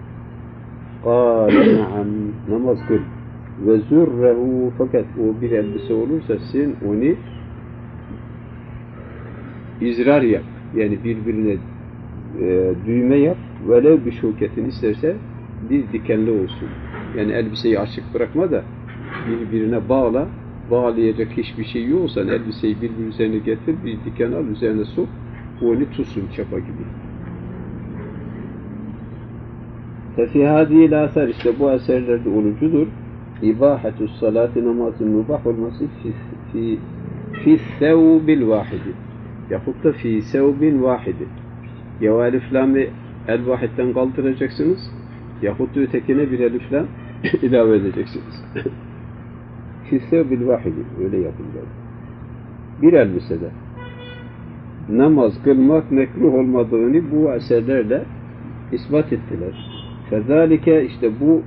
Kâle naam namaz kıl. Ve zürrehu fakat o bir elbise olursa sen onu izrar yap. Yani birbirine düğme yap. Velev bir şuketin isterse bir dikenli olsun. Yani elbiseyi açık bırakma da birbirine bağla. Bağlayacak hiçbir şey yoksa elbiseyi birbirine üzerine getir, bir diken al, üzerine sok, onu tutsun çapa gibi. Fefi hâdîl âsar işte bu eserlerde olucudur. İbahatus salati namazın mübah olması fi sevbil vahidi. Yahut da fi sevbil vahidi. Ya elif lamı el vahidden kaldıracaksınız. Yahut da ötekine bir elif lam ilave edeceksiniz. Fi sevbil vahidi. Öyle yapılıyor. Bir elbisede namaz kılmak mekruh olmadığını bu eserlerle ispat ettiler. Fezalike işte bu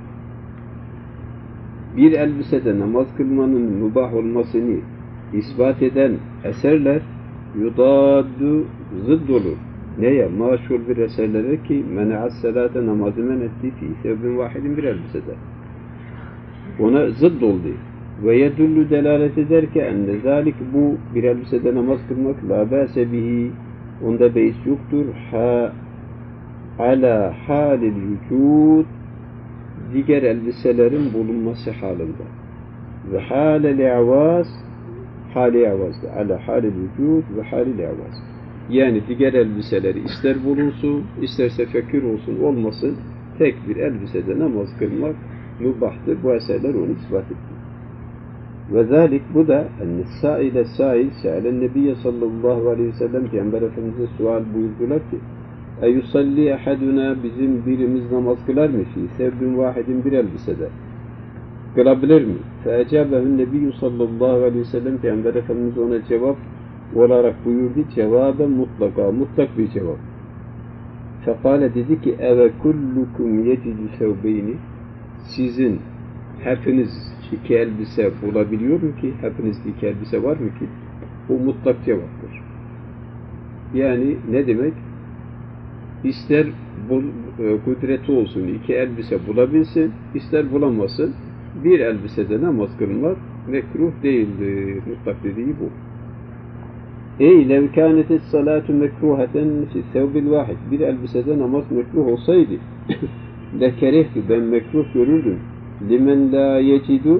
bir elbisede namaz kılmanın mübah olmasını ispat eden eserler yudaddu zıdd olur. Neye? Maşhur bir eserlere ki men'as salate namazı men etti fi sevbin vahidin bir elbisede. Ona zıdd oldu. Ve yedullu delalet eder ki enne zalik bu bir elbisede namaz kılmak la ba'se bihi onda beis yoktur. Ala halil vücud diğer elbiselerin bulunması halinde. Ve halil i'vaz hali i'vazda. Ala halil vücud ve halil i'vaz. Yani diğer elbiseleri ister bulunsun, isterse fakir olsun, olmasın, tek bir elbisede namaz kılmak mübahtır. Bu eserler onu ispat etti. Ve zalik bu da enne sail se'alen nebiyye sallallahu aleyhi ve sellem Peygamber Efendimiz'e sual buyurdular ki eyusalli ehaduna bizim birimiz namaz kılar mı fi sevbin vahidin bir elbisede kılabilir mi? Feecabehün nebiyyü sallallahu aleyhi ve sellem Peygamber Efendimiz ona cevap olarak buyurdu cevaben mutlak bir cevap. Fekale dedi ki eve kullukum yecidü sevbeyni sizin hepiniz iki elbise bulabiliyor mu ki? Hepinizde iki elbise var mı ki? Bu mutlak cevaptır. Yani ne demek? İster kudreti olsun, iki elbise bulabilsin, ister bulamasın, bir elbisede namaz kılmak mekruh değildir. Mutlak dediği bu. Ey lev kânetis salâtu mekruhaten fi sevbil vahid. Bir elbisede namaz mekruh olsaydı lekerehtu ben mekruh görürdüm. Limen la yecidu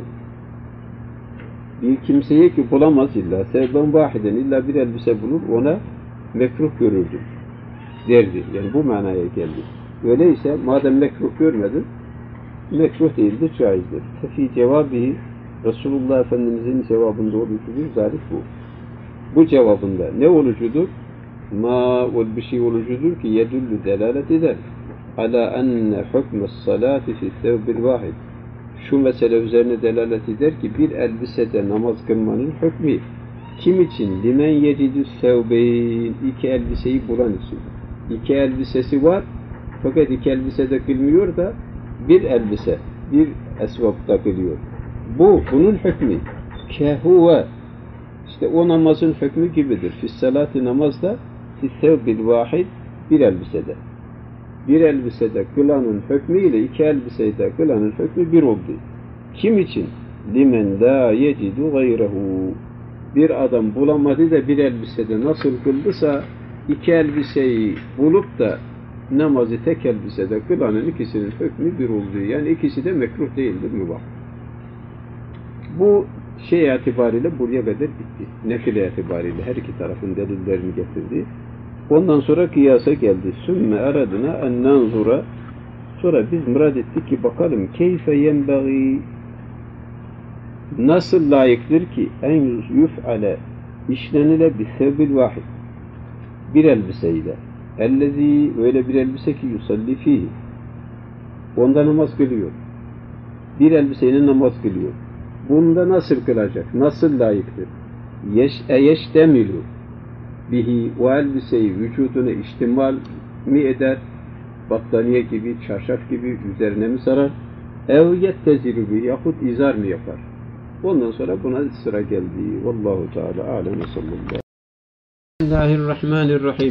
bir kimseye ki bulamaz illa sevben vahiden illa bir elbise bulur ona mekruh görürdüm derdi. Yani bu manaya geldi. Öyleyse madem mekruh görmedin mekruh değildir, caizdir. Fi cevabı Resulullah Efendimiz'in cevabında olucudur. Zalik bu. Bu cevabında ne olucudur? Bir şey olucudur ki yedüllü delalet eder. Ala enne hükmü's salati fi sevbil vahid. Şu mesele üzerine delalet eder ki bir elbisede namaz kılmanın hükmü kim için? Limen yecidü sevbeyn iki elbiseyi bulan için. İki elbisesi var fakat iki elbisede kılmıyor da bir elbise, bir esvapta kılıyor. Bunun hükmü kehuve işte o namazın hükmü gibidir. Fissalati namazda fissevbil vahid bir elbisede. Bir elbisede kılanın hükmü ile iki elbisede kılanın hükmü bir oldu. Kim için? Limen la yecidu gayrehu. Bir adam bulamadı da bir elbisede nasıl kıldısa iki elbiseyi bulup da namazı tek elbisede kılanın ikisinin hükmü bir olduğu. Yani ikisi de mekruh değildir, mübah. Bu şey itibariyle buraya kadar bitti. Nekil itibariyle her iki tarafın delillerini getirdi. Ondan sonra kıyasa geldi. Sümme aradına en nanzura. Sonra biz murad ettik ki bakalım keyfe yenbagi nasıl layıktır ki en yuf'ale işlenile bi sevbil vahid bir elbiseyle ellezî öyle bir elbise ki yusalli fihi onda namaz kılıyor. Bir elbiseyle namaz kılıyor. Bunda nasıl kılacak? Nasıl layıktır? Yeştemilu bihi o elbiseyi vücuduna ihtimal mi eder? Battaniye gibi, çarşaf gibi üzerine mi sarar? Ev yettezilu bihi yahut izar mı yapar? Ondan sonra buna sıra geldi. Vallahu Teala alem ve sallallahu. Bismillahirrahmanirrahim.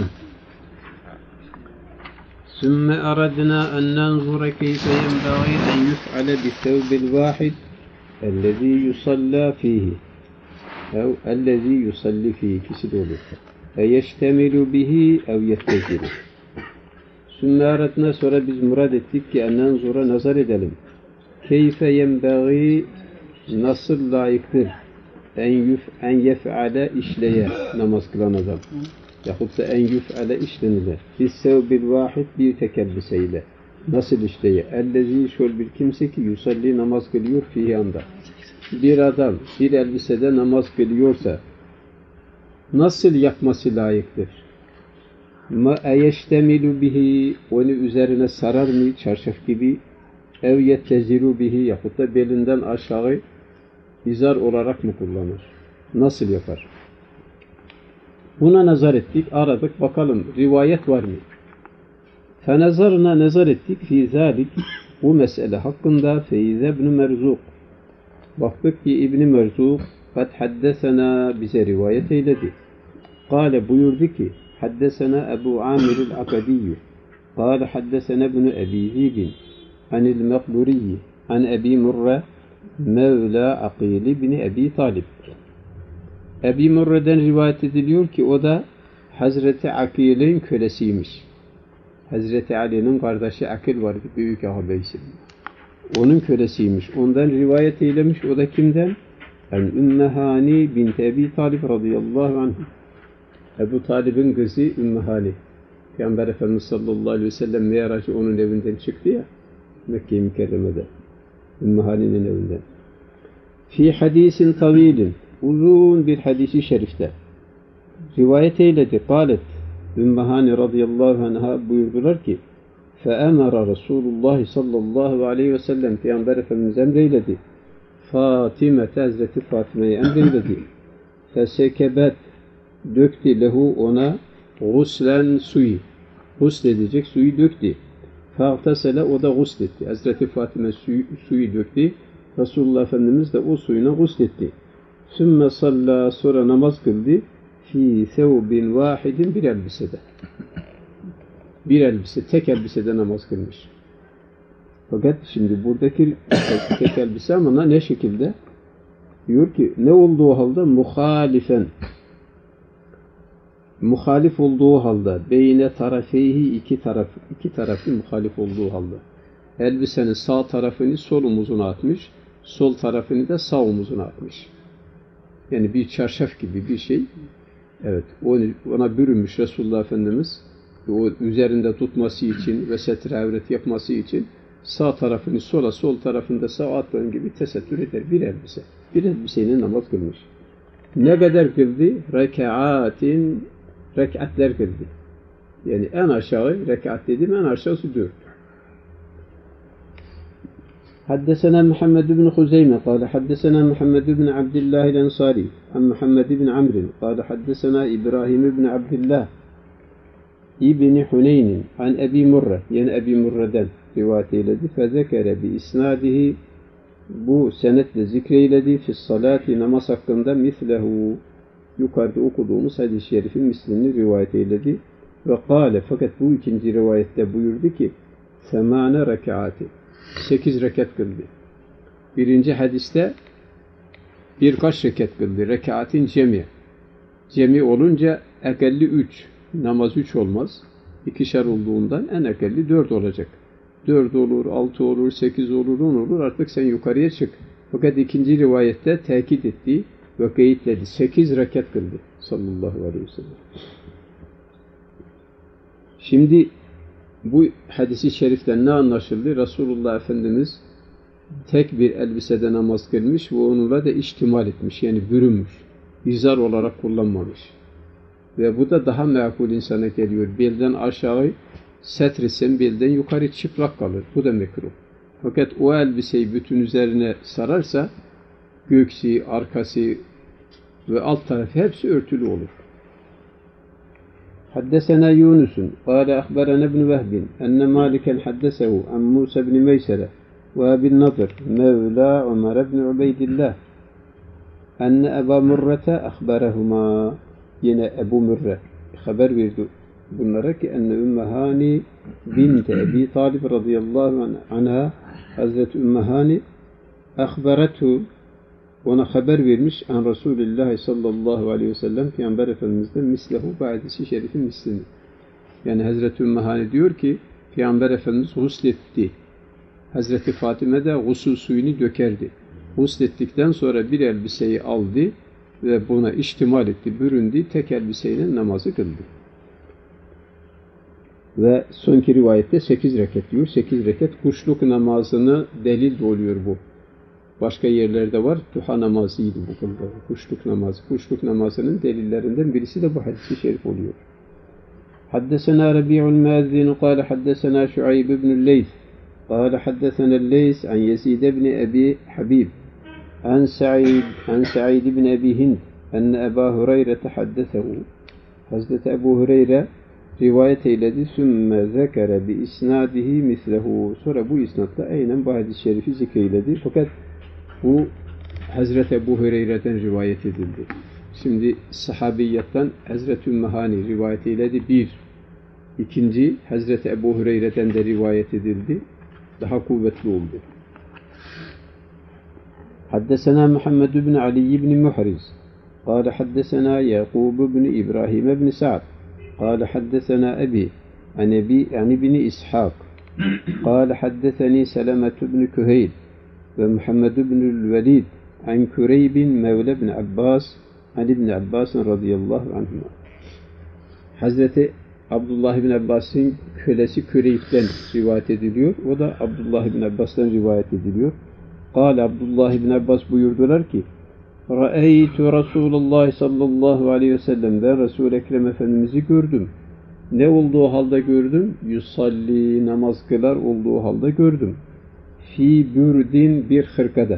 Sümme aradna en nanzura keyfe yenbagî en yuf'ale bi sevbil vâhid ellezî yusallâ fîhî ev ellezî yusalli fîhî ikisi de olur. Yeştemilu bihi ev yettezilu. Sümme aradna sonra biz murad ettik ki en nanzura nazar edelim. Keyfe yenbagî nasıl layıktır en yef'ale işleye namaz kılan adam yahutsa en yef'ale işlenile fissevbil vahid bir tek elbiseyle Nasıl işleye? Ellezi şöyle bir kimse ki yusalli namaz kılıyor fiyanda. Bir adam bir elbisede namaz kılıyorsa nasıl yapması layıktır? Ma eyeştemilu bihi, onu üzerine sarar mı çarşaf gibi? Ev yetteziru bihi, yahut da belinden aşağı izar olarak mı kullanır? Nasıl yapar? Buna nazar ettik, aradık, bakalım rivayet var mı? Fenazarına nazar ettik fi zalik, bu mesele hakkında Feyze ibn Merzuk. Baktık ki İbn Merzuk kad haddesena, bize rivayet eyledi. Kale, buyurdu ki haddesena Ebu Amir el-Akadiyyü. Kale haddesena ibn Ebi Zidin anil Mekburiyyi an Ebi Murre Mevla Akil ibn Ebi Talib. Ebi Murre'den rivayet ediliyor ki o da Hazreti Akil'in kölesiymiş. Hazreti Ali'nin kardeşi Akil vardı, büyük ağabeysi. Onun kölesiymiş. Ondan rivayet eylemiş. O da kimden? Ümmehani bint Ebi Talib radıyallahu anh. Ebu Talib'in kızı Ümmehani. Peygamber Efendimiz sallallahu aleyhi ve sellem Mi'racı onun evinden çıktı ya, Mekke-i Mükerreme'de. Ümmehani'nin evinden. Fi hadisin tavilin, uzun bir hadisi şerifte rivayet eyledi. Kâlet, Ümmehani radıyallahu anh'a buyurdular ki فَاَمَرَ Resulullah sallallahu aleyhi ve sellem, Peygamber Efendimiz emreyledi. Fatime, Hazreti Fatime'yi emreyledi. فَسَكَبَتْ, döktü lehu ona guslen suyu. Gusledecek suyu döktü. فَاغْتَسَلَ, o da gusletti. Hazreti Fatime suyu döktü. Resulullah Efendimiz de o suyuna gusletti. ثُمَّ صَلَّى, sonra namaz kıldı. فِي ثَوْبٍ vahidin, bir elbisede. Bir elbise, tek elbisede namaz kılmış. Fakat şimdi buradaki tek elbise ama ne şekilde? Diyor ki ne olduğu halde muhalifen. Muhalif olduğu halde, beyne tarafeyhi, iki tarafı muhalif olduğu halde. Elbisenin sağ tarafını sol omuzuna atmış, sol tarafını da sağ omuzuna atmış. Yani bir çarşaf gibi bir şey. Evet, ona bürünmüş Resulullah Efendimiz, o üzerinde tutması için ve setre avret yapması için sağ tarafını sola, sol tarafını da sağa attığın gibi tesettür eder bir elbise. Bir elbiseyle namaz kılmış. Ne kadar kıldı? Rekatler kıldı. Yani en aşağı, rekat dediğim en aşağısı 4. حدثنا محمد بن خزيمة قال حدثنا محمد بن عبد الله الأنصاري عن محمد بن عمرو قال حدثنا إبراهيم بن عبد الله İbni Huneynin an Ebi Murre, yani Ebi Murre'den rivayet eyledi. Fezekere bi isnadihi, bu senetle zikreyledi. Fissalati, namaz hakkında mislehu, yukarıda okuduğumuz hadis-i şerifin mislini rivayet eyledi. Ve kâle, fakat bu ikinci rivayette buyurdu ki semâne rekâti, 8 rekat kıldı. Birinci hadiste birkaç rekat kıldı. Rekâtin cemi. Cemi olunca ekelli 3. Namaz 3 olmaz. 2'şer olduğundan en ekelli 4 olacak. 4 olur, 6 olur, 8 olur, 10 olur. Artık sen yukarıya çık. Fakat ikinci rivayette tekit etti ve kayıtledi. 8 rekat kıldı sallallahu aleyhi ve sellem. Şimdi bu hadis-i şeriften ne anlaşıldı? Resulullah Efendimiz tek bir elbisede namaz kılmış ve onunla da iştimal etmiş. Yani bürünmüş. İzar olarak kullanmamış. Ve bu da daha makul insana geliyor. Belden aşağı setrisen belden yukarı çıplak kalır. Bu da mekruh. Fakat o elbiseyi bütün üzerine sararsa göğsü, arkası ve alt tarafı hepsi örtülü olur. Haddesena Yunus'un kâle ahberana ibn Vehbin enne Maliken haddesehu an Musa ibn Meysere ve Ebin Nadir Mevla Ömer ibn Ubeydillah enne Eba Murrete ahberehuma, yine Ebu Mürre haber verdi bunlara ki enne Ümmehani bint Ebi Talib radıyallahu anha, Hazreti Ümmehani ahberetu, ona haber vermiş an Resulullah sallallahu aleyhi ve sellem, Peygamber Efendimiz'den mislehu, bu hadisi şerifin mislini. Yani Hazreti Ümmehani diyor ki Peygamber Efendimiz gusletti. Hazreti Fatime de gusül suyunu dökerdi. Guslettikten sonra bir elbiseyi aldı ve buna iştimal etti, büründü, tek elbiseyle namazı kıldı. Ve sonki rivayette 8 rekat diyor. 8 rekat kuşluk namazını delil de oluyor bu. Başka yerlerde var. Duha namazıydı bu konuda. Kuşluk namazı. Kuşluk namazının delillerinden birisi de bu hadis-i şerif oluyor. Haddesena Rabi'ul Muazzin قال حدثنا شعيب بن الليث قال حدثنا الليث عن يزيد بن أبي حبيب عن سعيد بن أبي هند أن أبا هريرة حدثه Hazreti Ebu Hureyre rivayet eyledi. Sümme zekere bi isnadihi mislehu. Sonra bu isnatla aynen bu hadis-i şerifi zikreyledi. Fakat bu Hazreti Ebu Hureyre'den rivayet edildi. Şimdi sahabiyattan Hazreti Ümmü Hani rivayet eyledi. Bir. İkinci Hazreti Ebu Hureyre'den de rivayet edildi. Daha kuvvetli oldu. Haddesena Muhammed ibn Ali ibn Muhriz قال حدثنا يعقوب بن إبراهيم بن سعد قال حدثنا أبي عن ابن إسحاق قال حدثني سلمة بن كهيل ومحمد بن الوليد عن كريب مولى بن عباس عن ابن عباس رضي الله عنهما. Hazreti Abdullah bin Abbas'ın kölesi Küreyb'den rivayet ediliyor. O da Abdullah bin Abbas'tan rivayet ediliyor. قال Abdullah bin Abbas buyurdular ki Ra'eytu Resulullah sallallahu aleyhi ve sellem, ben Resul-i Ekrem Efendimiz'i gördüm. Ne olduğu halde gördüm? Yusalli, namaz kılar olduğu halde gördüm. Fi bürdin, bir hırkada.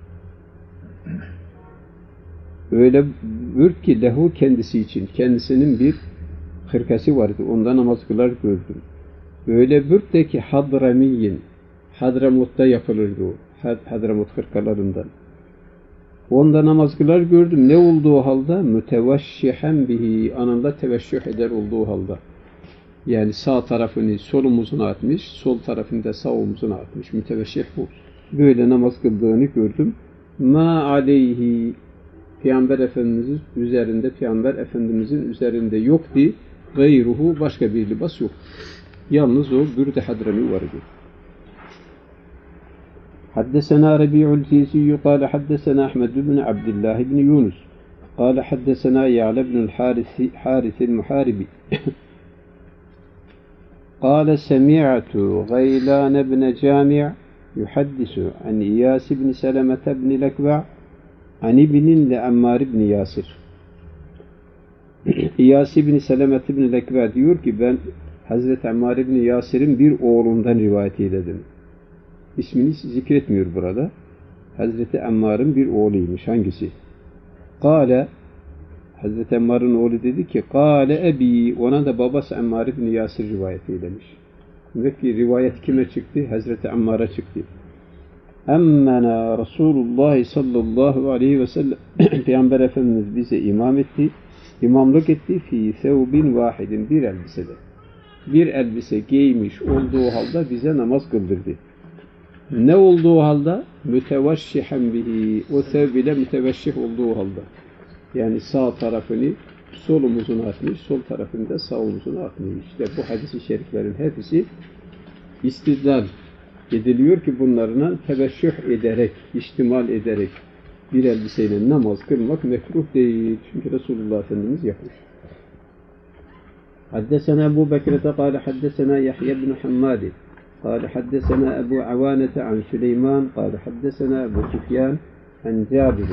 Öyle bürd ki lehu, kendisi için. Kendisinin bir hırkası vardı. Onda namaz kılar gördüm. Öyle bürd de ki Hadramiyin. Hadramut'ta yapılırdı o. Hadramut hırkalarından. Onda namaz kılar gördüm. Ne olduğu halde? Müteveşşihen bihi. Anında teveşşüh eder olduğu halde. Yani sağ tarafını sol omuzuna atmış, sol tarafını da sağ omuzuna atmış. Müteveşşih bu. Böyle namaz kıldığını gördüm. Ma aleyhi. Peygamber Efendimizin üzerinde yoktu. Gayruhu, başka bir libas yok. Yalnız o bürde hadrami vardı. حدثنا ربيع الجيزي قال حدثنا أحمد بن عبد الله بن يونس قال حدثنا يعلى بن الحارث المحاربي قال سمعت غيلان بن جامع يحدث عن إياس بن سلمة بن الأكوع عن ابن لعمار بن ياسر. İyas ibn Selemet ibn Lekve diyor ki ben Hazreti Ammar ibn Yasir'in bir oğlundan rivayet eyledim. İsmini zikretmiyor burada. Hazreti Ammar'ın bir oğluymuş. Hangisi? Kâle, Hazreti Ammar'ın oğlu dedi ki Kâle ebi, ona da babası Ammar ibn Yasir rivayet eylemiş. Demek ki rivayet kime çıktı? Hazreti Ammar'a çıktı. Emmena Resulullah sallallahu aleyhi ve sellem Peygamber Efendimiz bize imamlık etti fi sevbin vahidin, bir elbisede. Bir elbise giymiş olduğu halde bize namaz kıldırdı. Ne olduğu halde? Müteveşşihen bihi. O sevb ile müteveşşih olduğu halde. Yani sağ tarafını sol omuzuna atmış, sol tarafını da sağ omuzuna atmış. İşte bu hadis-i şeriflerin hepsi istidlal ediliyor ki bunlarla teveşşüh ederek, ihtimal ederek bir elbiseyle namaz kılmak mekruh değil. Çünkü Resulullah Efendimiz yapmış. Haddesena Ebu Bekir'e kâle haddesena Yahya ibn Hammadi قال حدثنا أبو عوانة عن سليمان قال حدثنا أبو سفيان عن جابر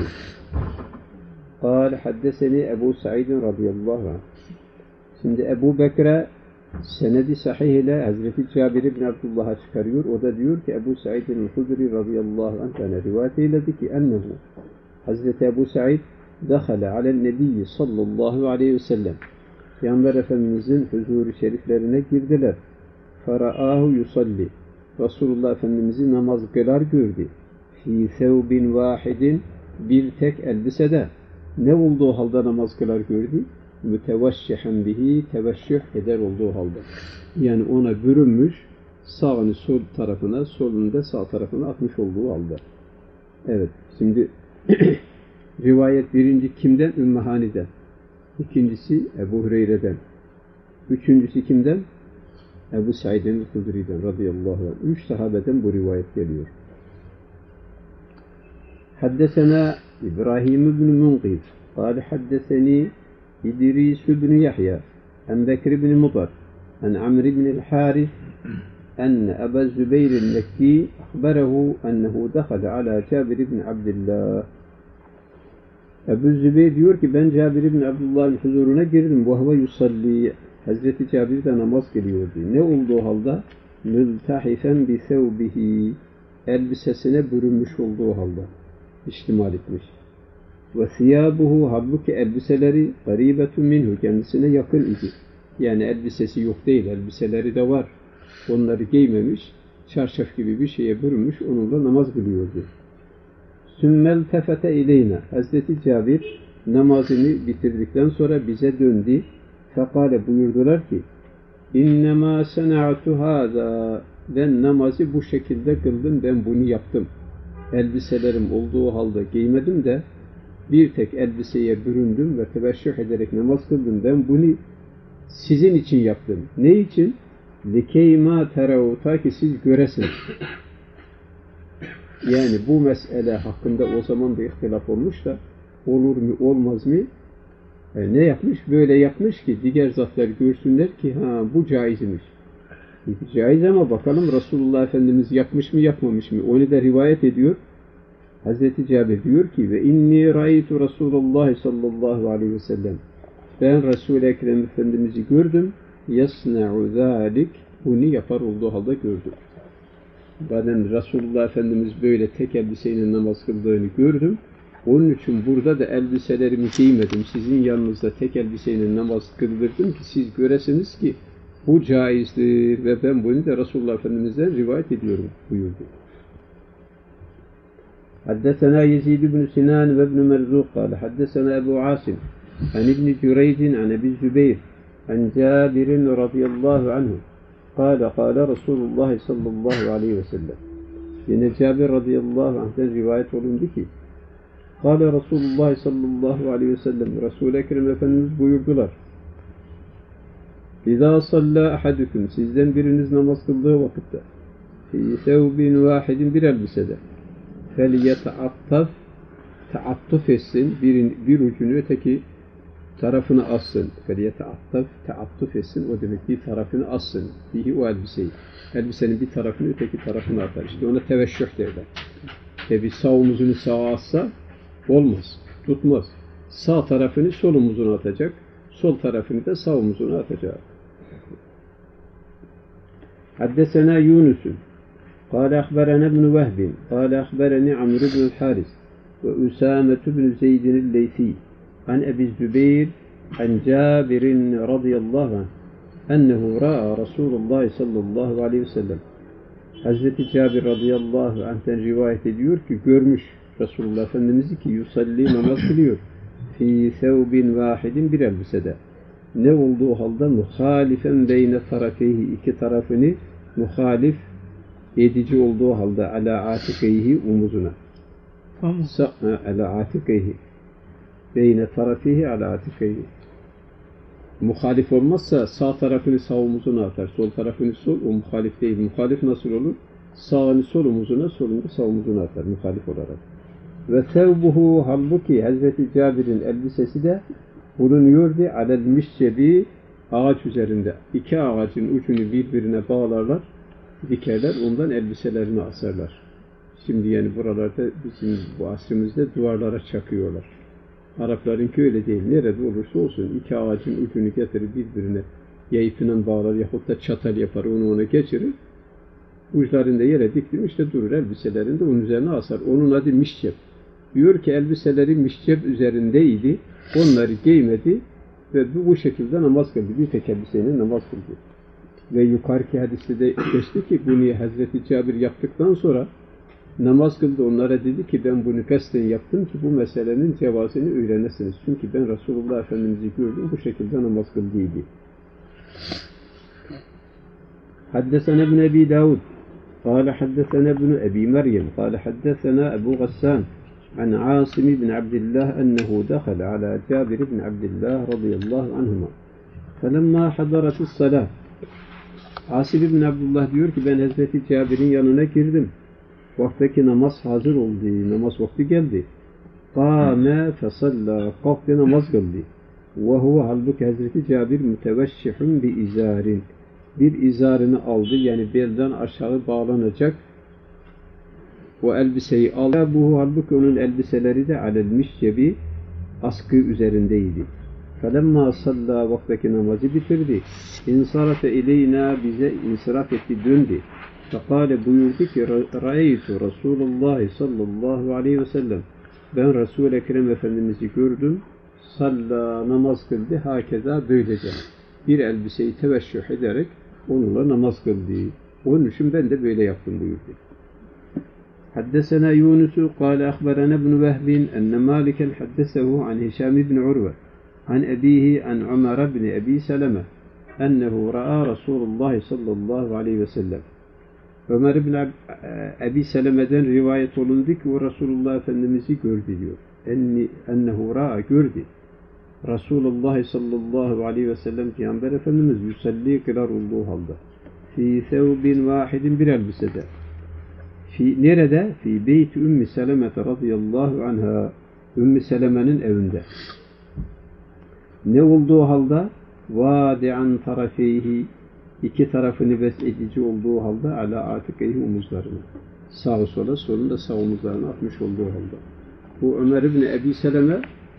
قال حدثني أبو سعيد رضي الله عنه. Şimdi Ebu Bekir'e senedi sahih ile Hazreti Cabir ibn Abdullah'a çıkarıyor. O da diyor ki Ebu Said'in Hudri radıyallahu anh'e rivayet eyledi ki ennehu, Hazreti Ebu Said dehale alel nebiyyi sallallahu aleyhi ve sellem, Peygamber Efendimizin huzur-u şeriflerine girdiler. Faraahu yusalli, Resulullah Efendimiz'i namaz kılar gördü. Fi sevbin vahidin, bir tek elbisede. Ne olduğu halde namaz kılar gördü? Müteveşşihen bihi, teveşşüh eder olduğu halde. Yani ona bürünmüş, sağını sol tarafına, solunu da sağ tarafına atmış olduğu halde. Evet, şimdi rivayet birinci kimden? Ümmü Hani'den. İkincisi Ebu Hureyre'den. Üçüncüsü kimden? Ebu Said'in Hudri'den radıyallahu anh. 3 sahabeden bu rivayet geliyor. Haddesena İbrahim ibn Munqid قال حدثني إدريس بن يحيى عن بكر بن مطر عن عمرو بن الحارث أن أبا الزبير المكي أخبره أنه دخل على جابر بن عبد الله. Ebu Zübeyir diyor ki ben Cabir ibn Abdullah'ın huzuruna girdim. Vahve yusalli. Hazreti Cabir de namaz kılıyordu. Ne olduğu halde? Mültahifen bi sevbihi. Elbisesine bürünmüş olduğu halde. İştimal etmiş. Ve siyabuhu, halbuki elbiseleri garibetun minhu, kendisine yakın idi. Yani elbisesi yok değil, elbiseleri de var. Onları giymemiş, çarşaf gibi bir şeye bürünmüş, onunla namaz kılıyordu. Sümmel tefete ileyna. Hazreti Cabir namazını bitirdikten sonra bize döndü. Fekale, buyurdular ki İnnemâ sena'tu hâzâ. Ben namazı bu şekilde kıldım, ben bunu yaptım. Elbiselerim olduğu halde giymedim de bir tek elbiseye büründüm ve tebeşşüh ederek namaz kıldım. Ben bunu sizin için yaptım. Ne için? لِكَيْمَا تَرَوْا, ta ki siz göresiniz. Yani bu mesele hakkında o zaman bir ihtilaf olmuş da olur mu olmaz mı? Ne yapmış? Böyle yapmış ki diğer zatlar görsünler ki ha bu caizmiş. Caiz ama bakalım Resulullah Efendimiz yapmış mı yapmamış mı? Onu da rivayet ediyor. Hazreti Cabir diyor ki ve inni ra'aytu Resulullah sallallahu aleyhi ve sellem. Ben Resul-i Ekrem Efendimiz'i gördüm. Yasna'u zalik. Bunu yapar olduğu halde gördüm. Ben Resulullah Efendimiz böyle tek elbiseyle namaz kıldığını gördüm. Onun için burada da elbiselerimi giymedim. Sizin yanınızda tek elbiseyle namaz kıldırdım ki siz göresiniz ki bu caizdir ve ben bunu da Resulullah Efendimiz'den rivayet ediyorum buyurdu. حدثنا يزيد بن سنان وابن مرزوق قال حدثنا أبو عاصم عن ابن جريج عن أبي الزبير عن جابر رضي الله عنه قال قال رسول الله صلى الله عليه وسلم. Yine Cabir radıyallahu anh'ten rivayet olundu ki قال رسول الله sallallahu aleyhi ve sellem, Resul-i Ekrem Efendimiz buyurdular. İzâ sallâ ahadukum, sizden biriniz namaz kıldığı vakitte fî sevbin vâhidin, bir elbisede felyeta'attaf, taattuf etsin, bir ucunu öteki tarafını assın. Felyeta'attaf, taattuf etsin, o demek bir tarafını assın. Fihi, o elbiseyi. Elbisenin bir tarafını öteki tarafına atar. İşte ona teveşşüh derler. Bir sağ omuzunu sağa atsa olmaz, tutmaz. Sağ tarafını sol omuzuna atacak, sol tarafını da sağ omuzuna atacak. Haddesena Yunus'un قال أخبرنا ابن وهب قال أخبرني عمرو بن الحارث وأسامة بن زيد الليثي عن أبي الزبير عن جابر رضي الله عنه أنه رأى رسول الله صلى الله عليه وسلم. Hazreti Cabir radıyallahu anh'ten rivayet ediyor ki görmüş Resulullah Efendimiz'i ki yusalli, namaz kılıyor. Fî sevbin vâhidin, bir elbisede. Ne olduğu halde muhalifen beyne tarafeyhi, iki tarafını muhalif edici olduğu halde ala atikeyhi, omuzuna. Ala atikeyhi. Beyne tarafeyhi ala atikeyhi. Muhalif olmazsa sağ tarafını sağ omuzuna atar, sol tarafını sol, o muhalif değil. Muhalif nasıl olur? Sağını sol omuzuna, solunu da sağ omuzuna atar muhalif olarak. Ve sevbuhu, halbuki Hazreti Cabir'in elbisesi de bulunuyordu alel mişcebi, ağaç üzerinde. İki ağacın ucunu birbirine bağlarlar, dikerler, ondan elbiselerini asarlar. Şimdi yani buralarda bizim bu asrımızda duvarlara çakıyorlar. Araplarınki öyle değil. Nerede olursa olsun iki ağacın ucunu getirir birbirine ya ipinden bağlar yahut da çatal yapar, onu ona geçirir. Uçlarında yere diktim, işte durur elbiselerinde, onun üzerine asar. Onun adı mişcep. Diyor ki elbiseleri mişcep üzerindeydi. Onları giymedi ve bu şekilde namaz kıldı. Bir tek elbiseyle namaz kıldı. Ve yukarıki hadiste de geçti ki bunu Hazreti Cabir yaptıktan sonra namaz kıldı. Onlara dedi ki ben bunu kasten yaptım ki bu meselenin cevazını öğrenesiniz. Çünkü ben Resulullah Efendimiz'i gördüm, bu şekilde namaz kıldıydı. Haddesena ibn Ebi Davud قال حدثنا ابن أبي مريم قال حدثنا أبو غسان عن عاصم بن عبد الله أنه دخل على جابر بن عبد الله رضي الله عنهما فلما حضرت الصلاة. Asim ibn Abdullah diyor ki ben Hazreti Cabir'in yanına girdim. Vaktaki namaz hazır oldu. Namaz vakti geldi. Kâme fesallâ. Kalktı namaz kıldı. Ve huve halbuki Hazreti Cabir müteveşşihun bi izârin. bir izarını aldı. Yani belden aşağı bağlanacak o elbiseyi aldı. Bu halbuki onun elbiseleri de alelmiş gibi askı üzerindeydi. فَلَمَّا صَلَّى vaktaki namazı bitirdi. İnsarafe ileyna bize insiraf etti, döndü. Fekale buyurdu ki Ra'eytu Resulullah sallallahu aleyhi ve sellem, ben Resul-i Ekrem Efendimiz'i gördüm. Salla namaz kıldı. Hakeza böylece. Bir elbiseyi teveşşüh ederek onunla namaz kıldı. Onun için ben de böyle yaptım buyurdu. Haddesena Yunus'u kâle ahberana ibn Vehbin enne Maliken haddesehu an Hişam ibn Urve an ebihi an Ömer ibn Ebi Seleme ennehu ra'a Resulullah sallallahu aleyhi ve sellem. Ömer ibn Ebi Seleme'den rivayet olundu ki o Resulullah Efendimiz'i gördü diyor. Ennehu ra'a gördü. Resulullah sallallahu aleyhi ve sellem Peygamber Efendimiz yusalli kılar olduğu halde. Fi thevbin vahidin bir elbisede. Nerede? Fi beyti Ümmü Seleme radıyallahu anha. Ümmü Seleme'nin evinde. Ne olduğu halde? Vadi'an tarafeyhi. İki tarafını besedici olduğu halde ala atikehi omuzlarına. Sağı sola, solunda sağ omuzlarına atmış olduğu halde. Bu Ömer ibn Ebi Seleme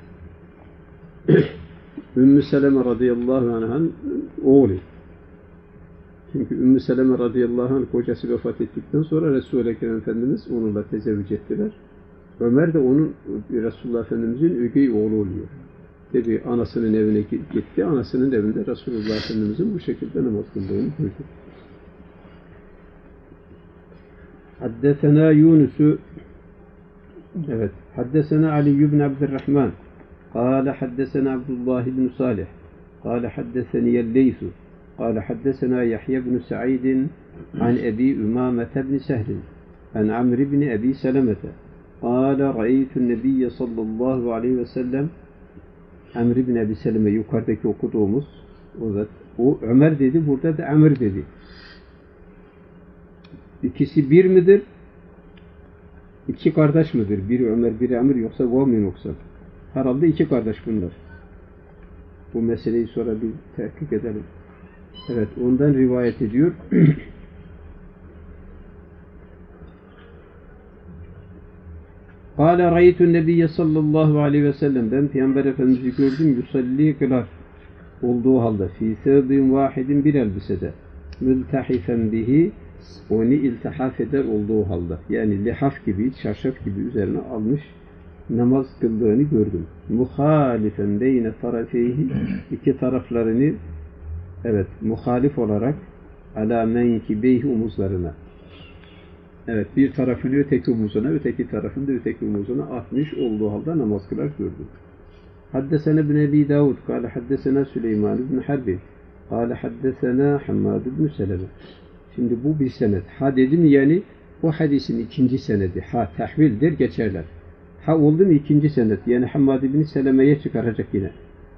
Ümmü Seleme radıyallahu anh'ın oğlu. Çünkü Ümmü Seleme radıyallahu anh kocası vefat ettikten sonra Resul-i Ekrem Efendimiz onunla tezevvüc ettiler. Ömer de onun Resulullah Efendimiz'in ögey oğlu oluyor. Tabi anasının evine gitti. Anasının evinde Resulullah Efendimiz'in bu şekilde namaz kıldığını gördü. Haddesena Yunus'u evet. Haddesena Ali ibn Abdurrahman قال حدثنا عبد الله بن صالح قال حدثني الليث قال حدثنا يحيى بن سعيد عن أبي أمامة بن سهل عن عمرو بن أبي سلمة قال رأيت النبي صلى الله عليه وسلم Amr ibn Ebi Seleme yukarıdaki okuduğumuz o Ömer dedi, burada da Amr dedi. İkisi bir midir? İki kardeş midir? Biri Ömer, biri Amr yoksa var mı yoksa? Herhalde iki kardeş bunlar. Bu meseleyi sonra bir tahkik edelim. Evet, ondan rivayet ediyor. Kâle ra'ytun nebiyye sallallahu aleyhi ve sellem, ben Peygamber Efendimiz'i gördüm, yusalli kılar olduğu halde fî thâbin vâhidin bir elbisede mültehifen bihi, onu iltihaf eder olduğu halde, yani lihaf gibi, çarşaf gibi üzerine almış namaz kıldığını gördüm. Muhalifen beyne tarafeyhi, iki taraflarını evet muhalif olarak alâ menkibeyhi omuzlarına. Evet, bir tarafını öteki omuzuna, öteki tarafını da öteki omuzuna atmış olduğu halde namaz kılar gördüm. Haddesena ibn Ebi Davud, kâle haddesena Süleyman ibn Harbi, kâle haddesena Hammad ibn Seleme. Şimdi bu bir senet. Ha dedim yani o hadisin ikinci senedi. Ha tahvildir, geçerler. Ha oldu mu ikinci senet. Yani Hammad ibn Seleme'ye çıkaracak yine.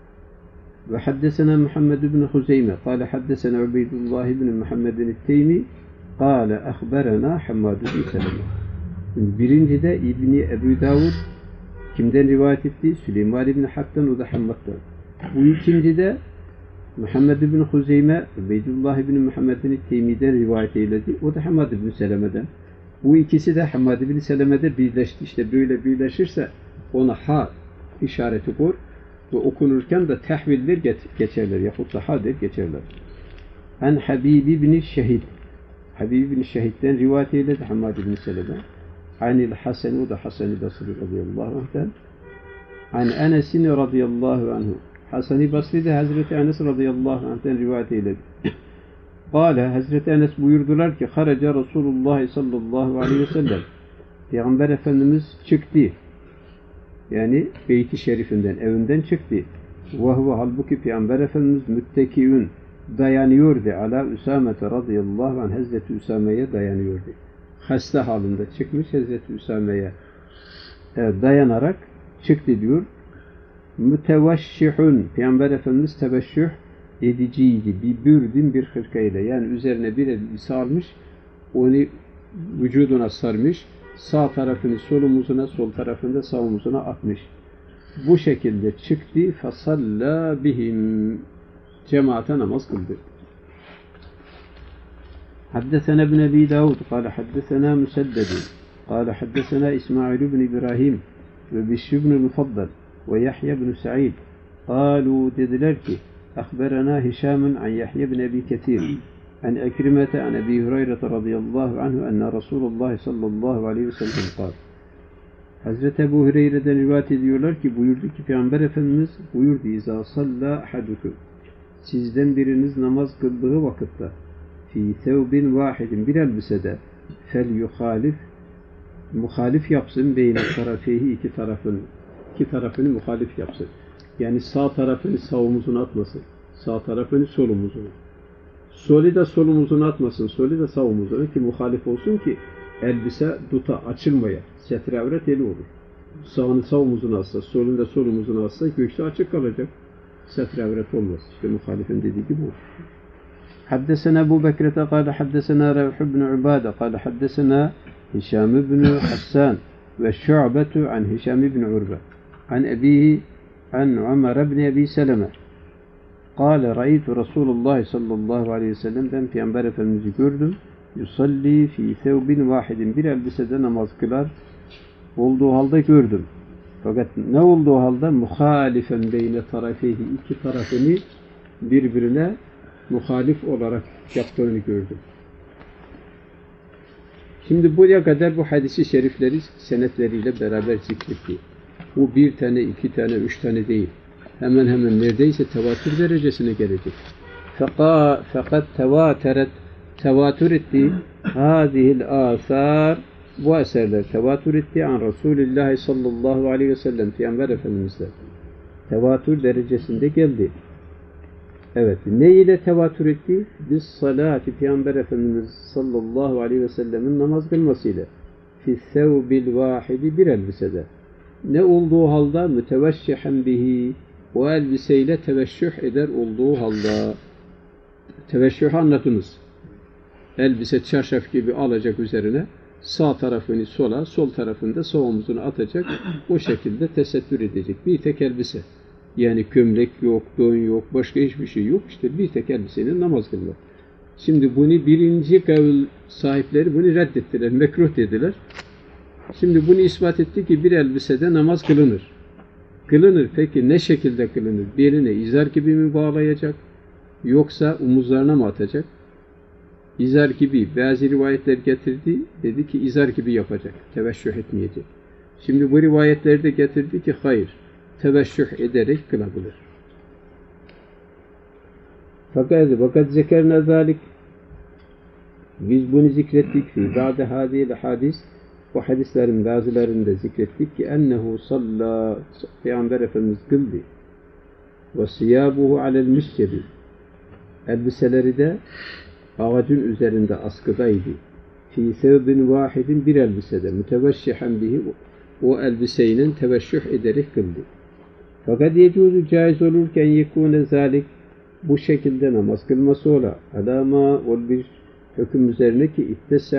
Ve haddesena Muhammed ibn Huzeyme, kâle haddesena Ubeydullah ibn Muhammedin Teymi, kâle ahberena Hammad ibn Seleme. Birinci de İbni Ebu Davud kimden rivayet etti? Süleyman ibn Harb'den, o da Hammad'dan. Bu ikinci de Muhammed ibn Huzeyme, Ubeydullah ibn Muhammedin Teymi'den rivayet eyledi. O da Hammad ibn Seleme'den. Bu ikisi de Hammad ibn Seleme'de birleşti. İşte böyle birleşirse ona ha işareti koy ve okunurken de tehvildir geçerler. Yahut da ha der geçerler. En Habib ibn Şehid. Habib ibn Şehid'den rivayet eyledi Hammad ibn Seleme. Anil Hasan, o da Hasan-ı Basri radıyallahu anh'ten. An Enes'in radıyallahu anhu. Hasan-ı Basri'de Hazreti Enes radıyallahu anh'ten rivayet eyledi. Kâle, Hazreti Enes buyurdular ki haraca Resulullah sallallahu aleyhi ve sellem, Peygamber Efendimiz çıktı. Yani Beyt-i Şerifinden, evinden çıktı. Ve huve halbuki Peygamber Efendimiz müttekiün, dayanıyordu. Ala Üsamete radıyallahu anh, Hazreti Üsame'ye dayanıyordu. Hasta halinde çıkmış Hazreti Üsame'ye dayanarak çıktı diyor. Müteveşşihun, Peygamber Efendimiz teveşşüh ediciydi. Bir bürdün bir hırkayla, yani üzerine bir elbise almış, onu vücuduna sarmış, sağ tarafını sol omuzuna, sol tarafını da sağ omuzuna atmış. Bu şekilde çıktı. Fasalla bihim, cemaate namaz kıldı. حدثنا ابن أبي داود قال حدثنا مسدد قال حدثنا إسماعيل بن إبراهيم وبشر بن المفضل ويحيى بن سعيد قالوا dediler ki أخبرنا هشام عن يحيى بن أبي كثير عن أكرمة عن أبي هريرة رضي الله عنه أن رسول الله صلى الله عليه وسلم قال Hazreti Ebu Hureyre'den rivayet ediyorlar ki buyurdu ki Peygamber Efendimiz buyurdu İzâ sallâ ahadukum sizden biriniz namaz kıldığı vakitte fî thevbin vahidin bir elbisede fel yuhalif muhalif yapsın beyne tarafehi iki tarafını muhalif yapsın. Yani sağ tarafını sağ omuzuna atmasın. Sağ tarafını sol omuzuna. Solu da sol omuzuna atmasın. Solu da sağ omuzuna ki muhalif olsun ki elbise duta açılmaya. Setre avret eli olur. Sağını sağ omuzuna atsa, solunu da sol omuzuna atsa göğsü açık kalacak. Setre avret olmaz. İşte muhalifin dediği gibi olur. حدثنا أبو بكرة قال حدثنا روح بن عبادة قال حدثنا هشام بن حسان والشعبة عن هشام بن عروة عن أبيه عن عمر بن أبي سلمة قال رأيت رسول الله صلى الله عليه وسلم Peygamber Efendimiz'i gördüm yusalli fi thevbin vahidin bir elbisede namaz kılar olduğu halde gördüm. Fakat ne olduğu halde muhalifen beyne tarafehi iki tarafını birbirine muhalif olarak yaptığını gördüm. Şimdi buraya kadar bu hadisi şerifleri senetleriyle beraber zikretti. Bu bir tane, iki tane, üç tane değil. Hemen hemen neredeyse tevatür derecesine gelecek. Fakat tevatür etti. Hâzihil âsâr bu eserler tevatür etti an Resulullah sallallahu aleyhi ve sellem Peygamber Efendimiz'den. Tevatür derecesinde geldi. Evet. Ne ile tevatür etti? Biz salati Peygamber Efendimiz sallallahu aleyhi ve sellemin namaz kılmasıyla. Fi thevbil vahidi bir elbisede. Ne olduğu halde müteveşşihen bihi o elbiseyle teveşşüh eder olduğu halde. Teveşşühü anlatınız. Elbise çarşaf gibi alacak üzerine sağ tarafını sola, sol tarafını da sağ omuzuna atacak. O şekilde tesettür edecek. Bir tek elbise. Yani gömlek yok, don yok, başka hiçbir şey yok. İşte bir tek elbiseyle namaz kılmak. Şimdi bunu birinci kavil sahipleri bunu reddettiler, mekruh dediler. Şimdi bunu ispat etti ki bir elbisede namaz kılınır. Kılınır. Peki ne şekilde kılınır? Beline izar gibi mi bağlayacak? Yoksa omuzlarına mı atacak? İzar gibi. Bazı rivayetler getirdi. Dedi ki izar gibi yapacak. Teveşşüh etmeyecek. Şimdi bu rivayetlerde getirdi ki hayır. Teveşşüh ederek kılabilir. Fakat zekerna zalik biz bunu zikrettik fi ba'de hadil hadis bu hadislerin bazılarında zikrettik ki ennehu salla Peygamber Efendimiz kıldı ve siyabuhu alel miscebi elbiseleri de ağacın üzerinde askıdaydı. Fi sevbin vahidin bir elbisede müteveşşihen bihi o elbiseyle teveşşüh ederek kıldı. Fakat yecuzu caiz olurken yekûne zalik bu şekilde namaz kılması ola. Alama ol bir hüküm üzerine ki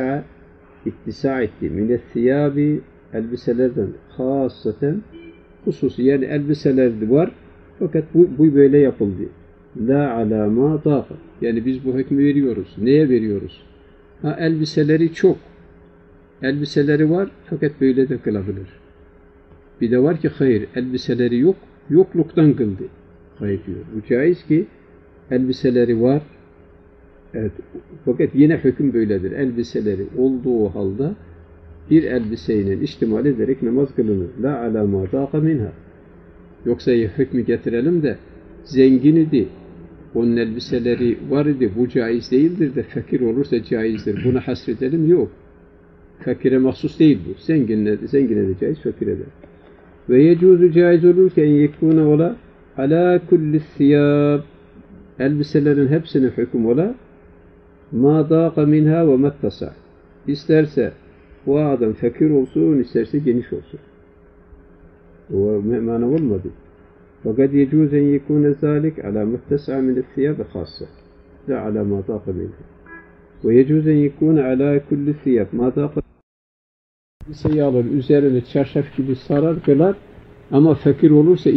ittisa etti. Mine thiyabi elbiselerden hasaten hususi yani elbiseler var fakat bu böyle yapıldı. La alama dafa. Yani biz bu hükmü veriyoruz. Neye veriyoruz? Elbiseleri çok. Elbiseleri var fakat böyle de kılabilir. Bir de var ki hayır elbiseleri yok. Yokluktan kıldı. Hayır diyor. Bu caiz ki elbiseleri var. Evet. Fakat yine hüküm böyledir. Elbiseleri olduğu halde bir elbiseyle ihtimal ederek namaz kılınır. La alama daqa minha. Yoksa hükmü getirelim de zengin idi. Onun elbiseleri var idi. Bu caiz değildir de fakir olursa caizdir. Buna hasredelim. Yok. Fakire mahsus değil bu. Zengine de caiz, fakire de. Ve yecuzu caiz olurken yekûne ola alâ kulli thiyâb elbiselerin hepsine hüküm ola mâ dâqa minhâ ve mettasa isterse o adam fakir olsun, isterse geniş olsun. O mana olmadı. Fakat yecuzu en yekûne zâlik alâ mettesa min thiyâb khâssa la alâ mâ dâqa minhâ ve yecuzu en yekûne alâ kulli thiyâb mâ dâqa elbiseyi alır, üzerine çarşaf gibi sarar, kılar ama fakir olursa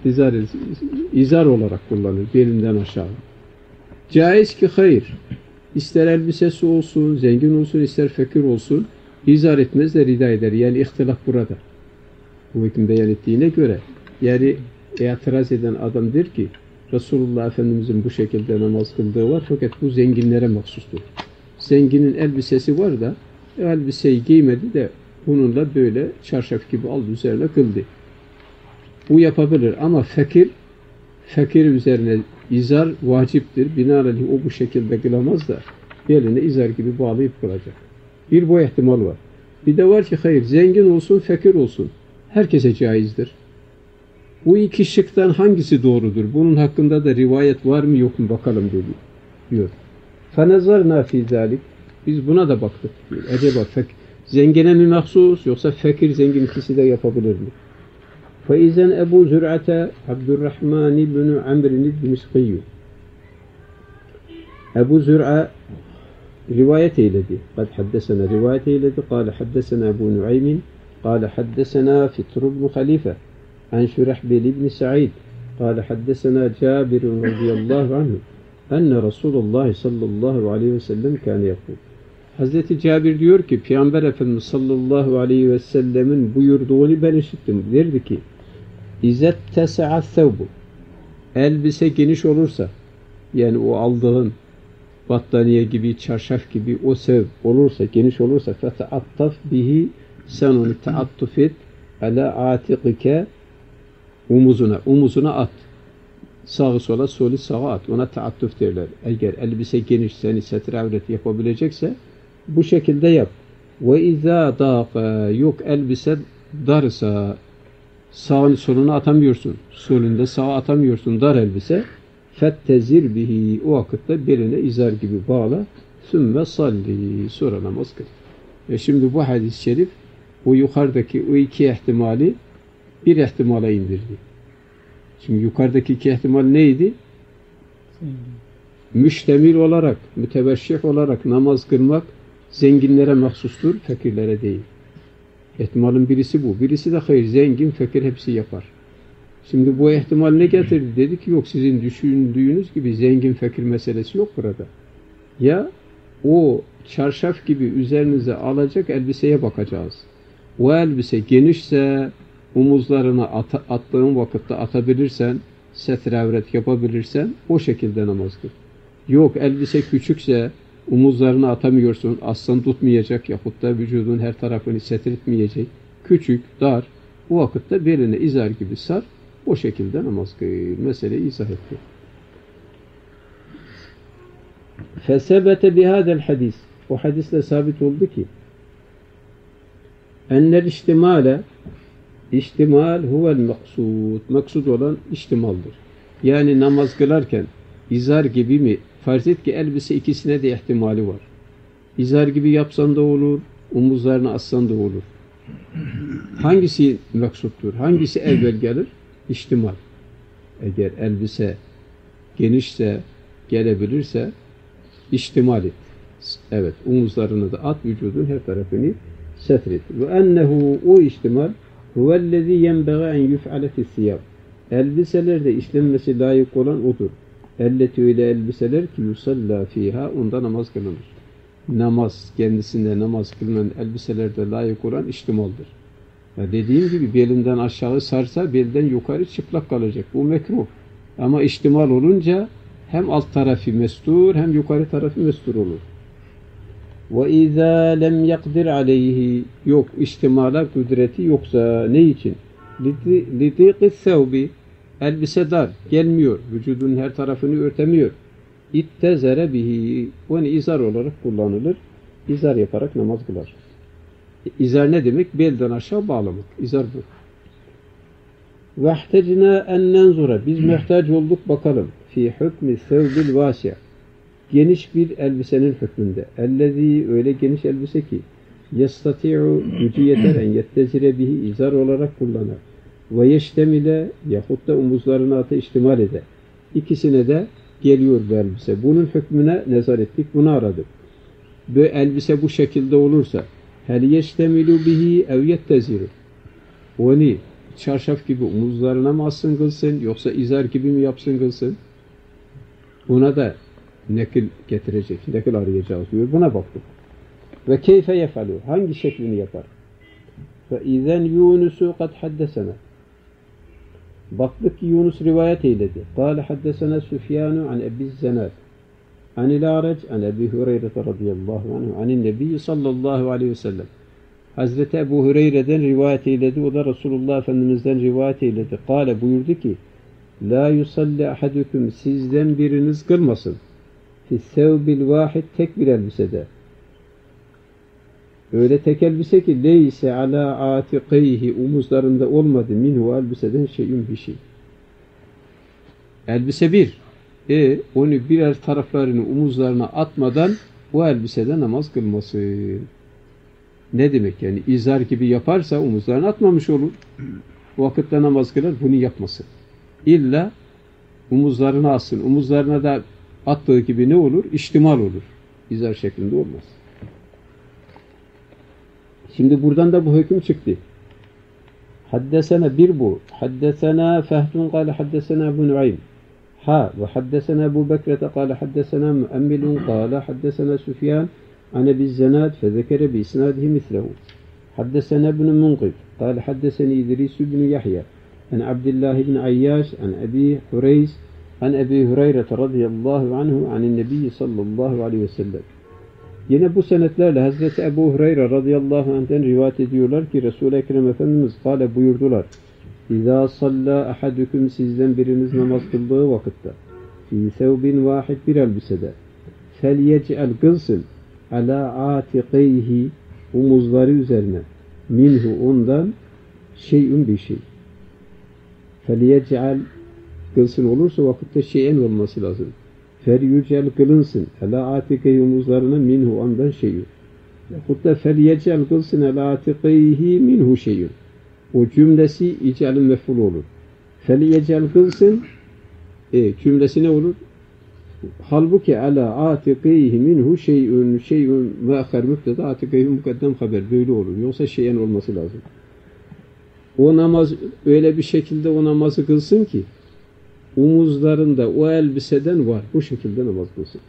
izar olarak kullanır, belinden aşağı. Caiz ki hayır, İster elbisesi olsun, zengin olsun, ister fakir olsun, izar etmez de rida eder. Yani ihtilaf burada. Bu hüküm beyan ettiğine göre, yani itiraz eden adam der ki, Resulullah Efendimizin bu şekilde namaz kıldığı var, fakat bu zenginlere mahsustur. Zenginin elbisesi var da, elbiseyi giymedi de, bununla böyle çarşaf gibi aldı üzerine kıldı. Bu yapabilir ama fakir üzerine izar vaciptir. Binaenaleyh o bu şekilde kılamaz da beline izar gibi bağlayıp kılacak. Bir bu ihtimal var. Bir de var ki hayır, zengin olsun, fakir olsun. Herkese caizdir. Bu iki şıktan hangisi doğrudur? Bunun hakkında da rivayet var mı yok mu bakalım diyor. فَنَزَرْنَا فِي ذَٰلِكِ Biz buna da baktık. Diyor. Acaba zengine mi mahsus yoksa fakir zengin ikisi de yapabilir mi? فَاِذَنْ Ebu Zür'ate Abdurrahman ibn Amr'in Dimşkiyyu Ebu Zür'a rivayet eyledi. Kad haddesena rivayet eyledi. Kâle haddesena Ebu Nuaymin قال حدثنا فطر بن خليفة عن شرحبيل بن سعيد قال حدثنا جابر رضي الله عنه أن رسول الله صلى الله عليه وسلم كان يقول Hazreti Cabir diyor ki Peygamber Efendimiz sallallahu aleyhi ve sellemin buyurduğunu ben işittim. Derdi ki İzzet tesa'a thawbu elbise geniş olursa yani o aldığın battaniye gibi, çarşaf gibi o sev olursa, geniş olursa feta'attaf bihi sen onu taattuf et ala atikike omuzuna at. Sağı sola, solu sağa at. Ona taattuf derler. Eğer elbise geniş seni setir avret yapabilecekse bu şekilde yap. Ve izâ dâfe yok elbise darsa sağını soluna atamıyorsun. Solunda sağa atamıyorsun. Dar elbise fettezir bihi o vakitte beline izar gibi bağla. Sümme salli sonra namaz kıl. Şimdi bu hadis-i şerif o yukarıdaki o iki ihtimali bir ihtimala indirdi. Şimdi yukarıdaki iki ihtimal neydi? Müştemil olarak, müteveşşih olarak namaz kılmak zenginlere mahsustur, fakirlere değil. İhtimalin birisi bu. Birisi de hayır, zengin, fakir hepsi yapar. Şimdi bu ihtimal ne getirdi? Dedi ki yok sizin düşündüğünüz gibi zengin, fakir meselesi yok burada. Ya o çarşaf gibi üzerinize alacak elbiseye bakacağız. O elbise genişse omuzlarına attığın vakitte atabilirsen, setre-avret yapabilirsen o şekilde namaz kıl. Yok elbise küçükse omuzlarını atamıyorsun, aslan tutmayacak yahut da vücudun her tarafını setretmeyecek. Küçük, dar. O vakitte beline izar gibi sar. O şekilde namaz kıl. Meseleyi izah etti. Fesebete bihadel hadis. O hadisle sabit oldu ki ennel İhtimal huvel maksud. Maksud olan ihtimaldir. Yani namaz kılarken izar gibi mi? Farz et ki elbise ikisine de ihtimali var. İzar gibi yapsan da olur, omuzlarını assan da olur. Hangisi maksuttur? Hangisi evvel gelir? İhtimal. Eğer elbise genişse, gelebilirse ihtimal et. Evet, omuzlarını da at, vücudun her tarafını setret. Ve ennehu o ihtimal huvellezî yenbeğe en yuf'ale fissiyab. Elbiselerde işlenmesi layık olan odur. Elleti öyle elbiseler ki yusalla fiha onda namaz kılınır. Namaz, kendisinde namaz kılınan elbiselerde layık olan ihtimaldir. Ya dediğim gibi belinden aşağı sarsa belden yukarı çıplak kalacak. Bu mekruh. Ama ihtimal olunca hem alt tarafı mestur hem yukarı tarafı mestur olur. وَاِذَا لَمْ يَقْدِرْ عَلَيْهِ yok, ihtimala kudreti yoksa ne için? لِدِقِ الثَّوْبِ elbise dar, gelmiyor, vücudun her tarafını örtemiyor. اِتَّزَرَ بِهِ onu izar olarak kullanılır. İzar yaparak namaz kılar. İzar ne demek? Belden aşağı bağlamak. İzar bu. وَاحْتَجْنَا اَنْ نَنْزُرَ biz muhtaç olduk bakalım. فِي حُكْمِ الثَّوْبِ الْوَاسِعِ geniş bir elbisenin hükmünde. Ellezî öyle geniş elbise ki yestati'u gücü yeter en yettezire bihi izar olarak kullanır. Ve yeştemile yahut da omuzlarına atı ihtimal eder. İkisine de geliyor bu elbise. Bunun hükmüne nezar ettik. Bunu aradık. Bu elbise bu şekilde olursa hel yeştemilu bihi ev yetteziru onu çarşaf gibi omuzlarına mı assın kılsın yoksa izar gibi mi yapsın kılsın? Buna da nekil getirecek, nekil arayacağız diyor. Buna baktık. Ve keyfe yefalu, hangi şeklini yapar? Ve izen Yunus'u kad haddesene. Baktık ki Yunus rivayet eyledi. Kâle haddesene Süfyanu an Ebi Zenad. Anil Arac an Ebi Hureyre radıyallahu anhu. Anin Nebi sallallahu aleyhi ve sellem. Hazreti Ebu Hureyre'den rivayet eyledi. O da Resulullah Efendimiz'den rivayet eyledi. Kâle buyurdu ki la yusalli ahadukum, sizden biriniz kılmasın. Fissevbil vahid, tek bir elbisede. Öyle tek elbise ki leyse ala atikeyhi, omuzlarında olmadı minhu, elbiseden şeyün bir şey. Elbise bir. Onu birer taraflarını omuzlarına atmadan o elbisede namaz kılmasın. Ne demek yani? İzar gibi yaparsa omuzlarına atmamış olur. O vakitte namaz kılar, bunu yapmasın. İlla omuzlarına atsın. Omuzlarına da attığı gibi ne olur? İştimal olur. İzar şeklinde olmaz. Şimdi buradan da bu hüküm çıktı. Haddesena bir bu. Haddesena Fehdun kâle haddesena Ebu Nuaym. Ve haddesena Ebu Bekre'te kâle haddesena Müemmilun kâle haddesena Süfyan an Ebi Zenad fezekere bi isnadihi mislehu. Haddesena ibn Munqid kâle haddeseni İdris ibn Yahya an Abdullah ibn Ayyaş an Ebi Hureys an Ebi Hureyre radıyallahu anhu anin Nebi sallallahu aleyhi ve sellem. Yine bu senetlerle Hazreti Ebu Hureyre radıyallahu anh'ten rivayet ediyorlar ki Resul-i Ekrem Efendimiz kâle buyurdular. İzâ sallâ ahadukum, sizden biriniz namaz kıldığı vakitte fî sevbin vahid, bir elbisede felyec'el, kılsın alâ âtikeyhi, omuzları üzerine minhu, ondan şeyün bir şey. Felyec'el kılsın olursa vakitte şeyen olması lazım. Feryucel kılınsın ala atikeyi, omuzlarına minhu, ondan şeyün. Yahut felyecel kılsın ala atikeyhi minhu şeyün. O cümlesi icalın mef'ul olur. Felyecel kılsın cümlesi ne olur? Halbuki ala atikeyhi minhu şeyün, şeyün müahhar mübteda, atikeyhi mukaddem haber, böyle olur. Yoksa şeyen olması lazım. O namaz öyle bir şekilde o namazı kılsın ki omuzlarında o elbiseden var. Bu şekilde namaz kılsın.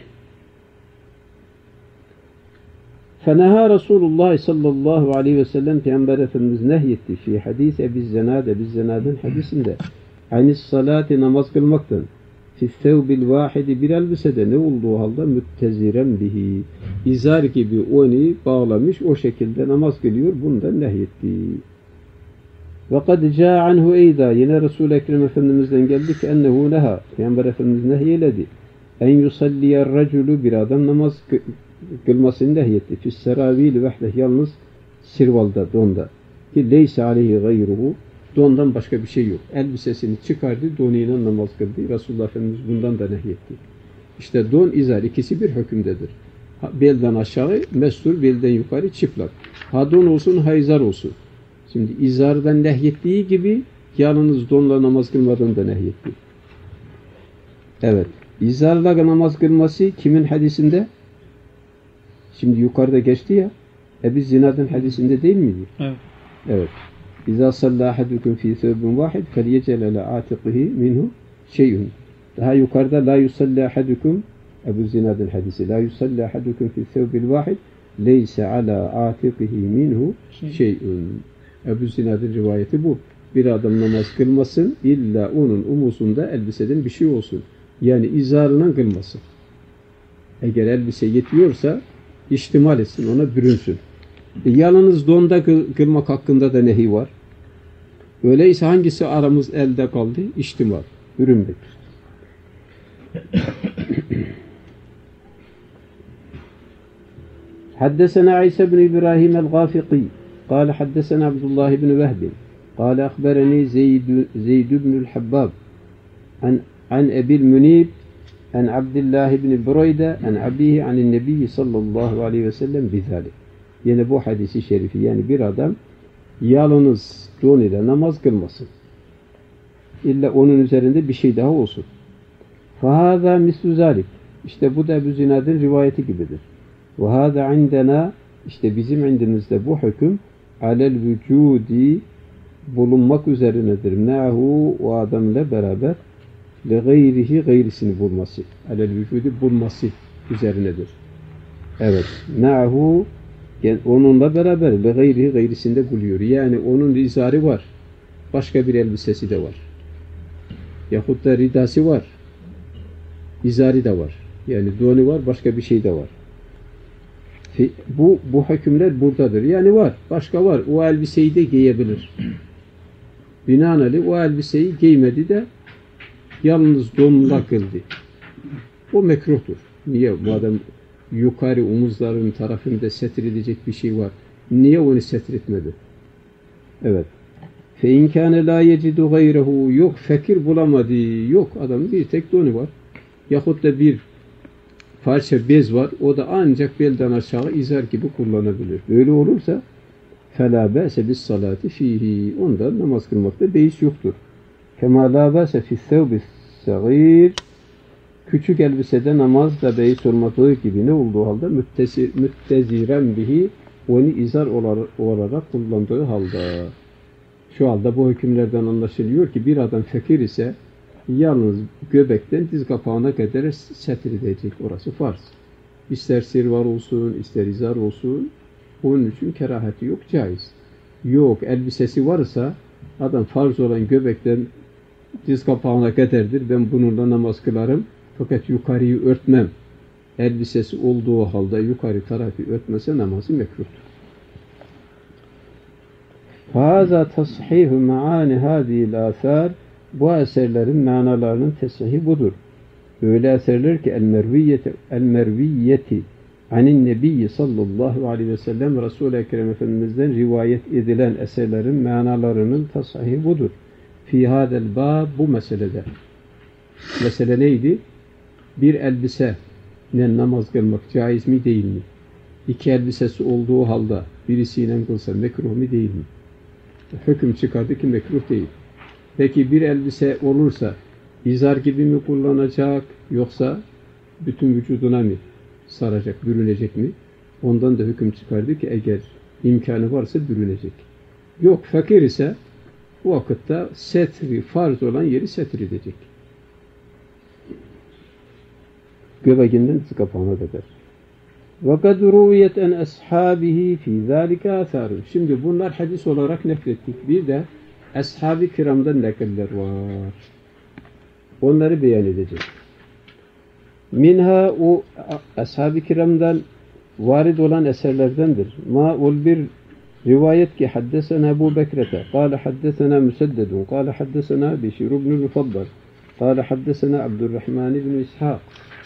Feneha Resulullah sallallahu aleyhi ve sellem, Peygamber Efendimiz nehyetti fi hadis Ebi Zenad, Ebi Zenad'ın hadisinde anis salati, namaz kılmaktan fissevbil vahidi, bir elbisede ne olduğu halde mütteziren bihi, izar gibi onu bağlamış o şekilde namaz kılıyor. Bundan nehyetti. Ve kad câ anhu eyda, yine Resul-i Ekrem Efendimiz'den geldi ki ennehu neha, Peygamber Efendimiz nehyeledi. En yusalliyer raculu, bir adam namaz kılmasını nehyetti. Fisseravîl vehdeh, yalnız sirvalda, donda. Ki leyse aleyhi gayruhu, dondan başka bir şey yok. Elbisesini çıkardı, donuyla namaz kıldı. Resulullah Efendimiz bundan da nehyetti. İşte don, izar, ikisi bir hükümdedir. Belden aşağı mestur, belden yukarı çıplak. Ha don olsun, ha izar olsun. Şimdi izardan nehyettiği gibi yalnız donla namaz kılmadan da nehyetti. Evet. İzarla namaz kılması kimin hadisinde? Şimdi yukarıda geçti ya. Ebi Zinad'ın hadisinde değil miydi? Evet. Evet. İzâ sallâ ahadukum fî thawbin vâhid felyecel alâ âtiqihi minhu şey'un. Daha yukarıda la yusalli ahadukum, Ebu Zinad'ın hadisi. La yusalli ahadukum fî thawbil vâhid leyse alâ âtiqihi minhu şey'un. Ebu Zinad'ın rivayeti bu. Bir adam namaz kılmasın, illa onun omuzunda elbiseden bir şey olsun. Yani izarına kılmasın. Eğer elbise yetiyorsa iştimal etsin, ona bürünsün. Yalnız donda kılmak hakkında da nehi var. Öyleyse hangisi aramız elde kaldı? İştimal, bürünmek. Haddesena İsa bin İbrahim el-Gâfiqi قال حدثنا عبد الله بن وهب قال أخبرني زيد بن الحباب عن أبي المنيب عن عبد الله بن بريدة عن أبيه عن النبي صلى الله عليه وسلم بذلك. Yani bu hadisi şerifi, yani bir adam yalnız don ile namaz kılmasın. İlla onun üzerinde bir şey daha olsun. فَهَذَا مِسْلُ ذَلِكَ. İşte bu da Ebu Zinad'ın rivayeti gibidir. وَهَذَا عِنْدَنَا. İşte bizim indimizde bu hüküm alel vücudi, bulunmak üzerinedir. Me'hu, o adamla beraber Ve gayrihi gayrisini bulması. Alel vücudu bulması üzerinedir. Evet. Ma'hu onunla beraber ve gayrihi gayrisinde buluyor. Yani onun izarı var. Başka bir elbisesi de var. Yahut da ridası var. İzari de var. Yani donu var, başka bir şey de var. Bu hükümler buradadır. Yani var, başka var. O elbiseyi de giyebilir. Binaenaleyh o elbiseyi giymedi de yalnız donla kıldı. O mekruhtur. Niye? Bu adam yukarı omuzların tarafında setredecek bir şey var. Niye onu setretmedi? Evet. فَاِنْ كَانَ لَا يَجِدُ غَيْرَهُ Yok, fakir bulamadı. Yok, adamın bir tek donu var. Yahut da bir parça bez var. O da ancak belden aşağı izar gibi kullanabilir. Böyle olursa فَلَا بَأْسَ بِالصَّلَاةِ ف۪يهِ Onda namaz kılmakta beis yoktur. كَمَا لَا بَأْسَ فِي الثَّوْبِ الصَّغِيرِ Küçük elbisede namaz da beis olmadığı gibi ne olduğu halde mütteziren bihi onu izar olarak kullandığı halde. Şu anda bu hükümlerden anlaşılıyor ki bir adam fakir ise yalnız göbekten diz kapağına kadar setredecek. Orası farz. İster sirvar olsun, ister izar olsun. Onun için kerahati yok, caiz. Yok, elbisesi varsa adam farz olan göbekten diz kapağına kadardır. Ben bununla namaz kılarım. Fakat yukarıyı örtmem. Elbisesi olduğu halde yukarı tarafı örtmese namazı mekruhtur. Fâzâ tashihu ma'âni hâzîl âthâr Bu eserlerin manalarının teshihi budur. Öyle eserler ki el-merviyyeti anin nebiyyi sallallahu aleyhi ve sellem Resul-i Ekrem Efendimiz'den rivayet edilen eserlerin manalarının tashihi budur. Fî hâdel bâb bu meselede. Mesele neydi? Bir elbise namaz kılmak caiz mi değil mi? İki elbisesi olduğu halde birisiyle kılsa mekruh mu değil mi? Hüküm çıkardı ki mekruh değil. Peki bir elbise olursa izar gibi mi kullanacak yoksa bütün vücuduna mı saracak, bürünecek mi? Ondan da hüküm çıkardı ki eğer imkanı varsa bürünecek. Yok, fakir ise o vakitte setri, farz olan yeri setr edecek. Göbeğinden kapağına kadar. وَقَدْ رُوِيَتْ اَنْ أَصْحَابِهِ فِي ذَٰلِكَ آثَارٌ Şimdi bunlar hadis olarak naklettik. Bir de ashab-ı kiramdan nakiller var. Onları beyan edeceğiz. Minha o ashab-ı kiramdan varid olan eserlerdendir. Ma ol bir rivayet ki haddesena Ebu Bekrete, kâle haddesena Müseddedun, kâle haddesena Beşir ibn-i Mufaddal, kâle haddesena Abdurrahman ibn İshak.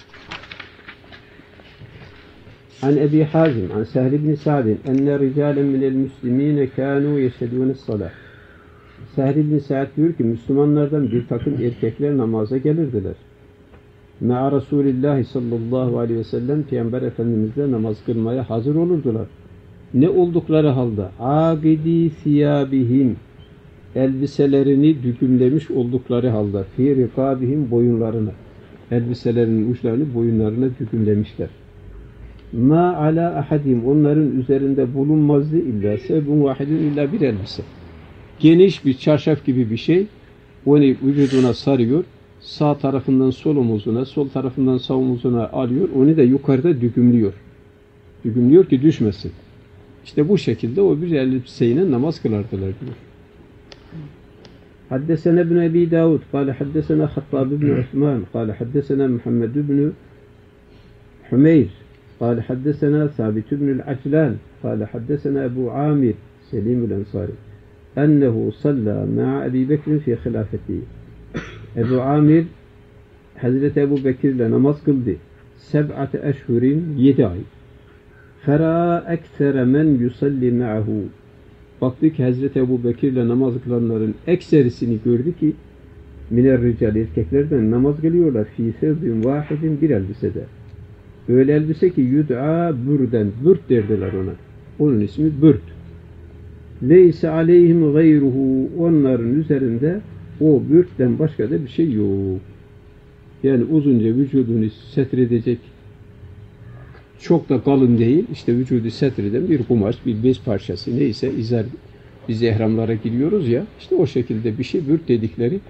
An Ebi Hazim, an Sehl ibn Sa'din, enne ricalen minel müslimine kânû yeşhedûnes salâh. Sehl ibn Sa'd diyor ki Müslümanlardan bir takım erkekler namaza gelirdiler. Me'a Resulillahi sallallahu aleyhi ve sellem Peygamber Efendimiz'le namaz kılmaya hazır olurdular. Ne oldukları halde âgidî siyâbihim elbiselerini düğümlemiş oldukları halde fî rikâbihim boyunlarına elbiselerinin uçlarını boyunlarına düğümlemişler. Ma ala ahadim onların üzerinde bulunmazdı illa sebun vahidin illa bir elbise. Geniş bir çarşaf gibi bir şey onu vücuduna sarıyor. Sağ tarafından sol omuzuna, sol tarafından sağ omuzuna alıyor. Onu da yukarıda düğümlüyor. Düğümlüyor ki düşmesin. İşte bu şekilde o bir elbiseyle namaz kılardılar diyor. Haddesena ibn Ebi Davud, kâle haddesena Hattab ibn Osman, kâle haddesena Muhammed ibn Hümeyr, kâle haddesena Sabit ibn Aclan, kâle haddesena Ebu Amir, Selim el-Ensari, ennehu salla ma'a Ebi Bekir fi hilafetihi. Ebu Amir Hazreti Ebu Bekir ile namaz kıldı. 7 eşhurin 7 ay. Fera eksere men yusalli ma'ahu. Baktı ki Hazreti Ebu Bekir ile namaz kılanların ekserisini gördü ki miner rical erkeklerden namaz kılıyorlar. Fî sevbin vahidin bir elbisede. Öyle elbise ki yud'a bürden. Bürt derdiler ona. Onun ismi bürt. Leyse aleyhim gayruhu. Onların üzerinde o bürtten başka da bir şey yok. Yani uzunca vücudunu setredecek çok da kalın değil. İşte vücudu setreden bir kumaş, bir bez parçası neyse izar biz ihramlara giriyoruz ya işte o şekilde bir şey bürt dedikleri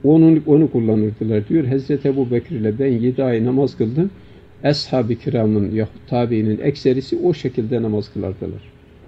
onu kullanırdılar diyor. Hazreti Ebu Bekir ile ben 7 ay namaz kıldım. Ashab-ı kiramın yahut tabiinin ekserisi o şekilde namaz kılardılar.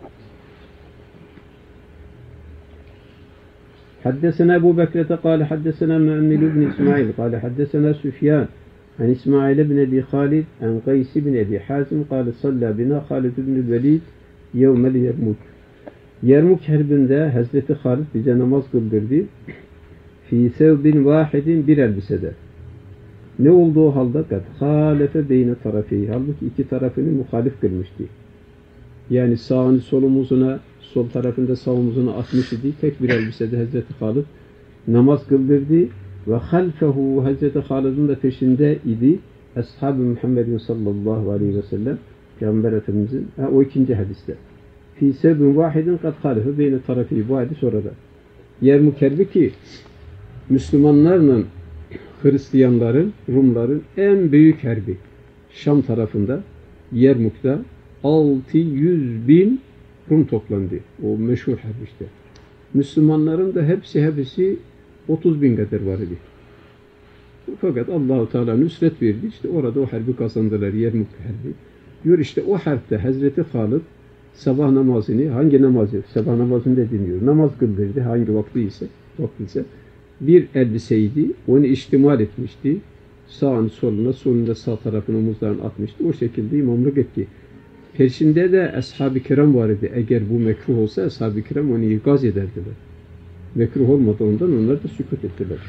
Haddesena Ebu Bekir'te kâle haddesena Mü'emmil ibn İsmail kâle haddesena Süfyan an İsmail ibn Ebi Halid an Qays ibn Ebi Hazim kâle salla bina Halid ibn Velid yevmel Yermuk. Yermuk harbinde Hazreti Halid bize namaz kıldırdı. Fî sevbin vahidin bir elbisede. Ne olduğu halde kad hâlefe beyne tarafeyi. Halbuki iki tarafını muhalif kılmıştı. Yani sağını sol omuzuna, sol tarafında sağ omuzuna atmış idi. Tek bir elbisede Hazreti Halid namaz kıldırdı. Ve halfehu Hazreti Halid'in de peşinde idi. Ashab-ı Muhammedin sallallahu aleyhi ve sellem Peygamber Efendimizin o ikinci hadiste. Fî sevbin vahidin kad hâlefe beyne tarafeyi. Bu hadis orada. Yermuk harbi ki Müslümanlarla Hristiyanların, Rumların en büyük harbi. Şam tarafında, Yermuk'ta 600.000 Rum toplandı. O meşhur harbi işte. Müslümanların da hepsi 30.000 kadar var idi. Fakat Allah-u Teala nüsret verdi. İşte orada o harbi kazandılar. Yermuk harbi. Diyor işte o harpte Hazreti Halid sabah namazını, hangi namazı? Sabah namazını da dinliyor. Namaz kıldırdı. Hangi vaktiyse bir elbiseydi. Onu iştimal etmişti. Sağını soluna, solunda sağ tarafını omuzlarına atmıştı. O şekilde imamlık etti. Peşinde de ashab-ı kiram var idi. Eğer bu mekruh olsa ashab-ı kiram onu ikaz ederdiler. Mekruh olmadığından onlar da sükut ettiler.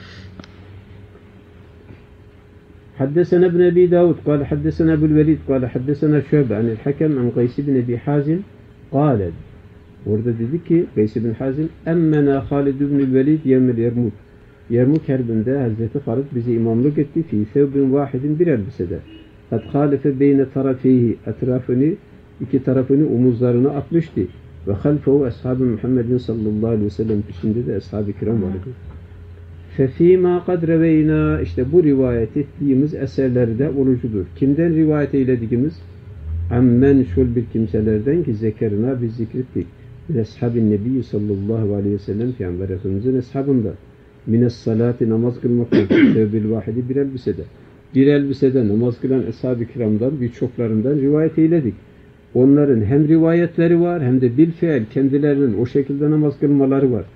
Haddesena ibn Ebi Davud قال حدثنا أبو الوليد قال حدثنا شعبة عن الحكم عن قيس بن أبي حازم قال orada dedi ki Qays bin Hazim emmena Halid ibn Velid yevmel Yermuk. Yermuk harbinde Hazreti Halid bize imamlık etti. Fî sevbin vahidin bir elbisede. Kad hâlefe beyne tarafeyhi etrafını iki tarafını omuzlarına atmıştı. Ve halfehu ashab-ı Muhammedin sallallahu aleyhi ve sellem peşinde de ashab-ı kiram vardı. Fefîmâ kad reveyna işte bu rivayet ettiğimiz eserlerde olucudur. Kimden rivayet eylediğimiz? Ammen şul bir kimselerden ki zekerina biz zikrettik. Ashab-ı Nebi sallallahu aleyhi ve sellem Peygamber Efendimizin ashabında. Mines salati namaz kılmakta. Sevbil vahidi bir elbisede. Bir elbisede namaz kılan ashab-ı kiramdan birçoklarından rivayet eyledik. Onların hem rivayetleri var hem de bilfiil kendilerinin o şekilde namaz kılmaları var.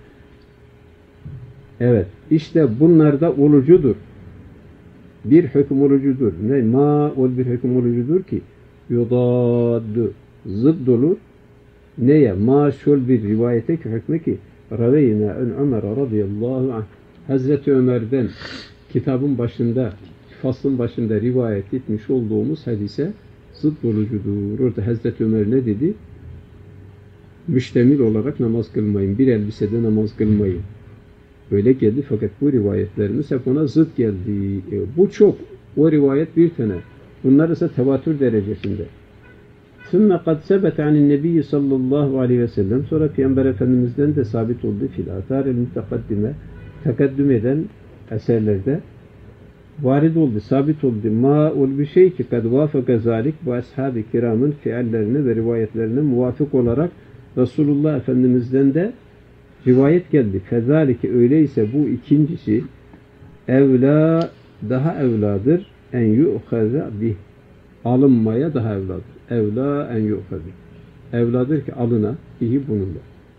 Evet. İşte bunlar da olucudur. Bir hüküm olucudur. Ne? Ol bir hüküm olucudur ki yudaddu zıdd olur. Neye? Şöyle bir rivayete ki hükmü ki Raveyna en Ömer radıyallahu anh Hazreti Ömer'den kitabın başında faslın başında rivayet etmiş olduğumuz hadise zıdd olucudur. Orada Hazreti Ömer ne dedi? Müştemil olarak namaz kılmayın. Bir elbisede namaz kılmayın. Öyle geldi fakat bu rivayetlerimiz hep ona zıt geldi. Bu çok. O rivayet bir tane. Bunlar ise tevatür derecesinde. ثُمَّ قَدْ سَبَتَ عَنِ النَّبِيِّ sallallahu aleyhi ve sellem sonra Peygamber Efendimiz'den de sabit oldu. Fil athâril mütekaddime tekaddüm eden eserlerde varid oldu, sabit oldu. Ol bir şey ki kad vâfaka zâlik bu ashab-ı kiramın fiillerine ve rivayetlerine muvafık olarak Resulullah Efendimiz'den de rivayet geldi. Fezalike öyleyse bu ikincisi evlâ daha evladır en yu'khâze bih alınmaya daha evladır. Evlâ en yu'khâze evladır ki alına bihi bununla.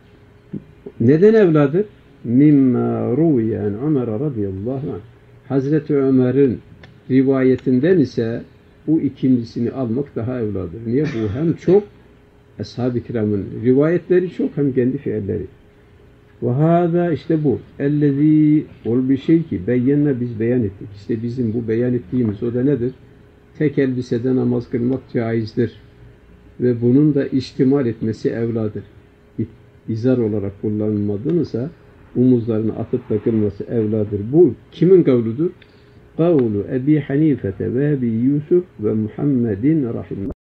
Neden evladır? Mimma ruviyen Ömer radıyallahu anh. Hazreti Ömer'in rivayetinden ise bu ikincisini almak daha evladır. Niye? Bu hem çok ashab-ı kiramın rivayetleri çok hem kendi fiilleri. Ve hâzâ işte bu. Ellezî ol bir şey ki beyyenne biz beyan ettik. İşte bizim bu beyan ettiğimiz o da nedir? Tek elbisede namaz kılmak caizdir. Ve bunun da ihtimal etmesi evladır. İzar olarak kullanılmadığınsa omuzlarını atıp da kılması evladır. Bu kimin kavludur? Kavlu Ebi Hanifete ve Ebi Yusuf ve Muhammedin rahimahullah.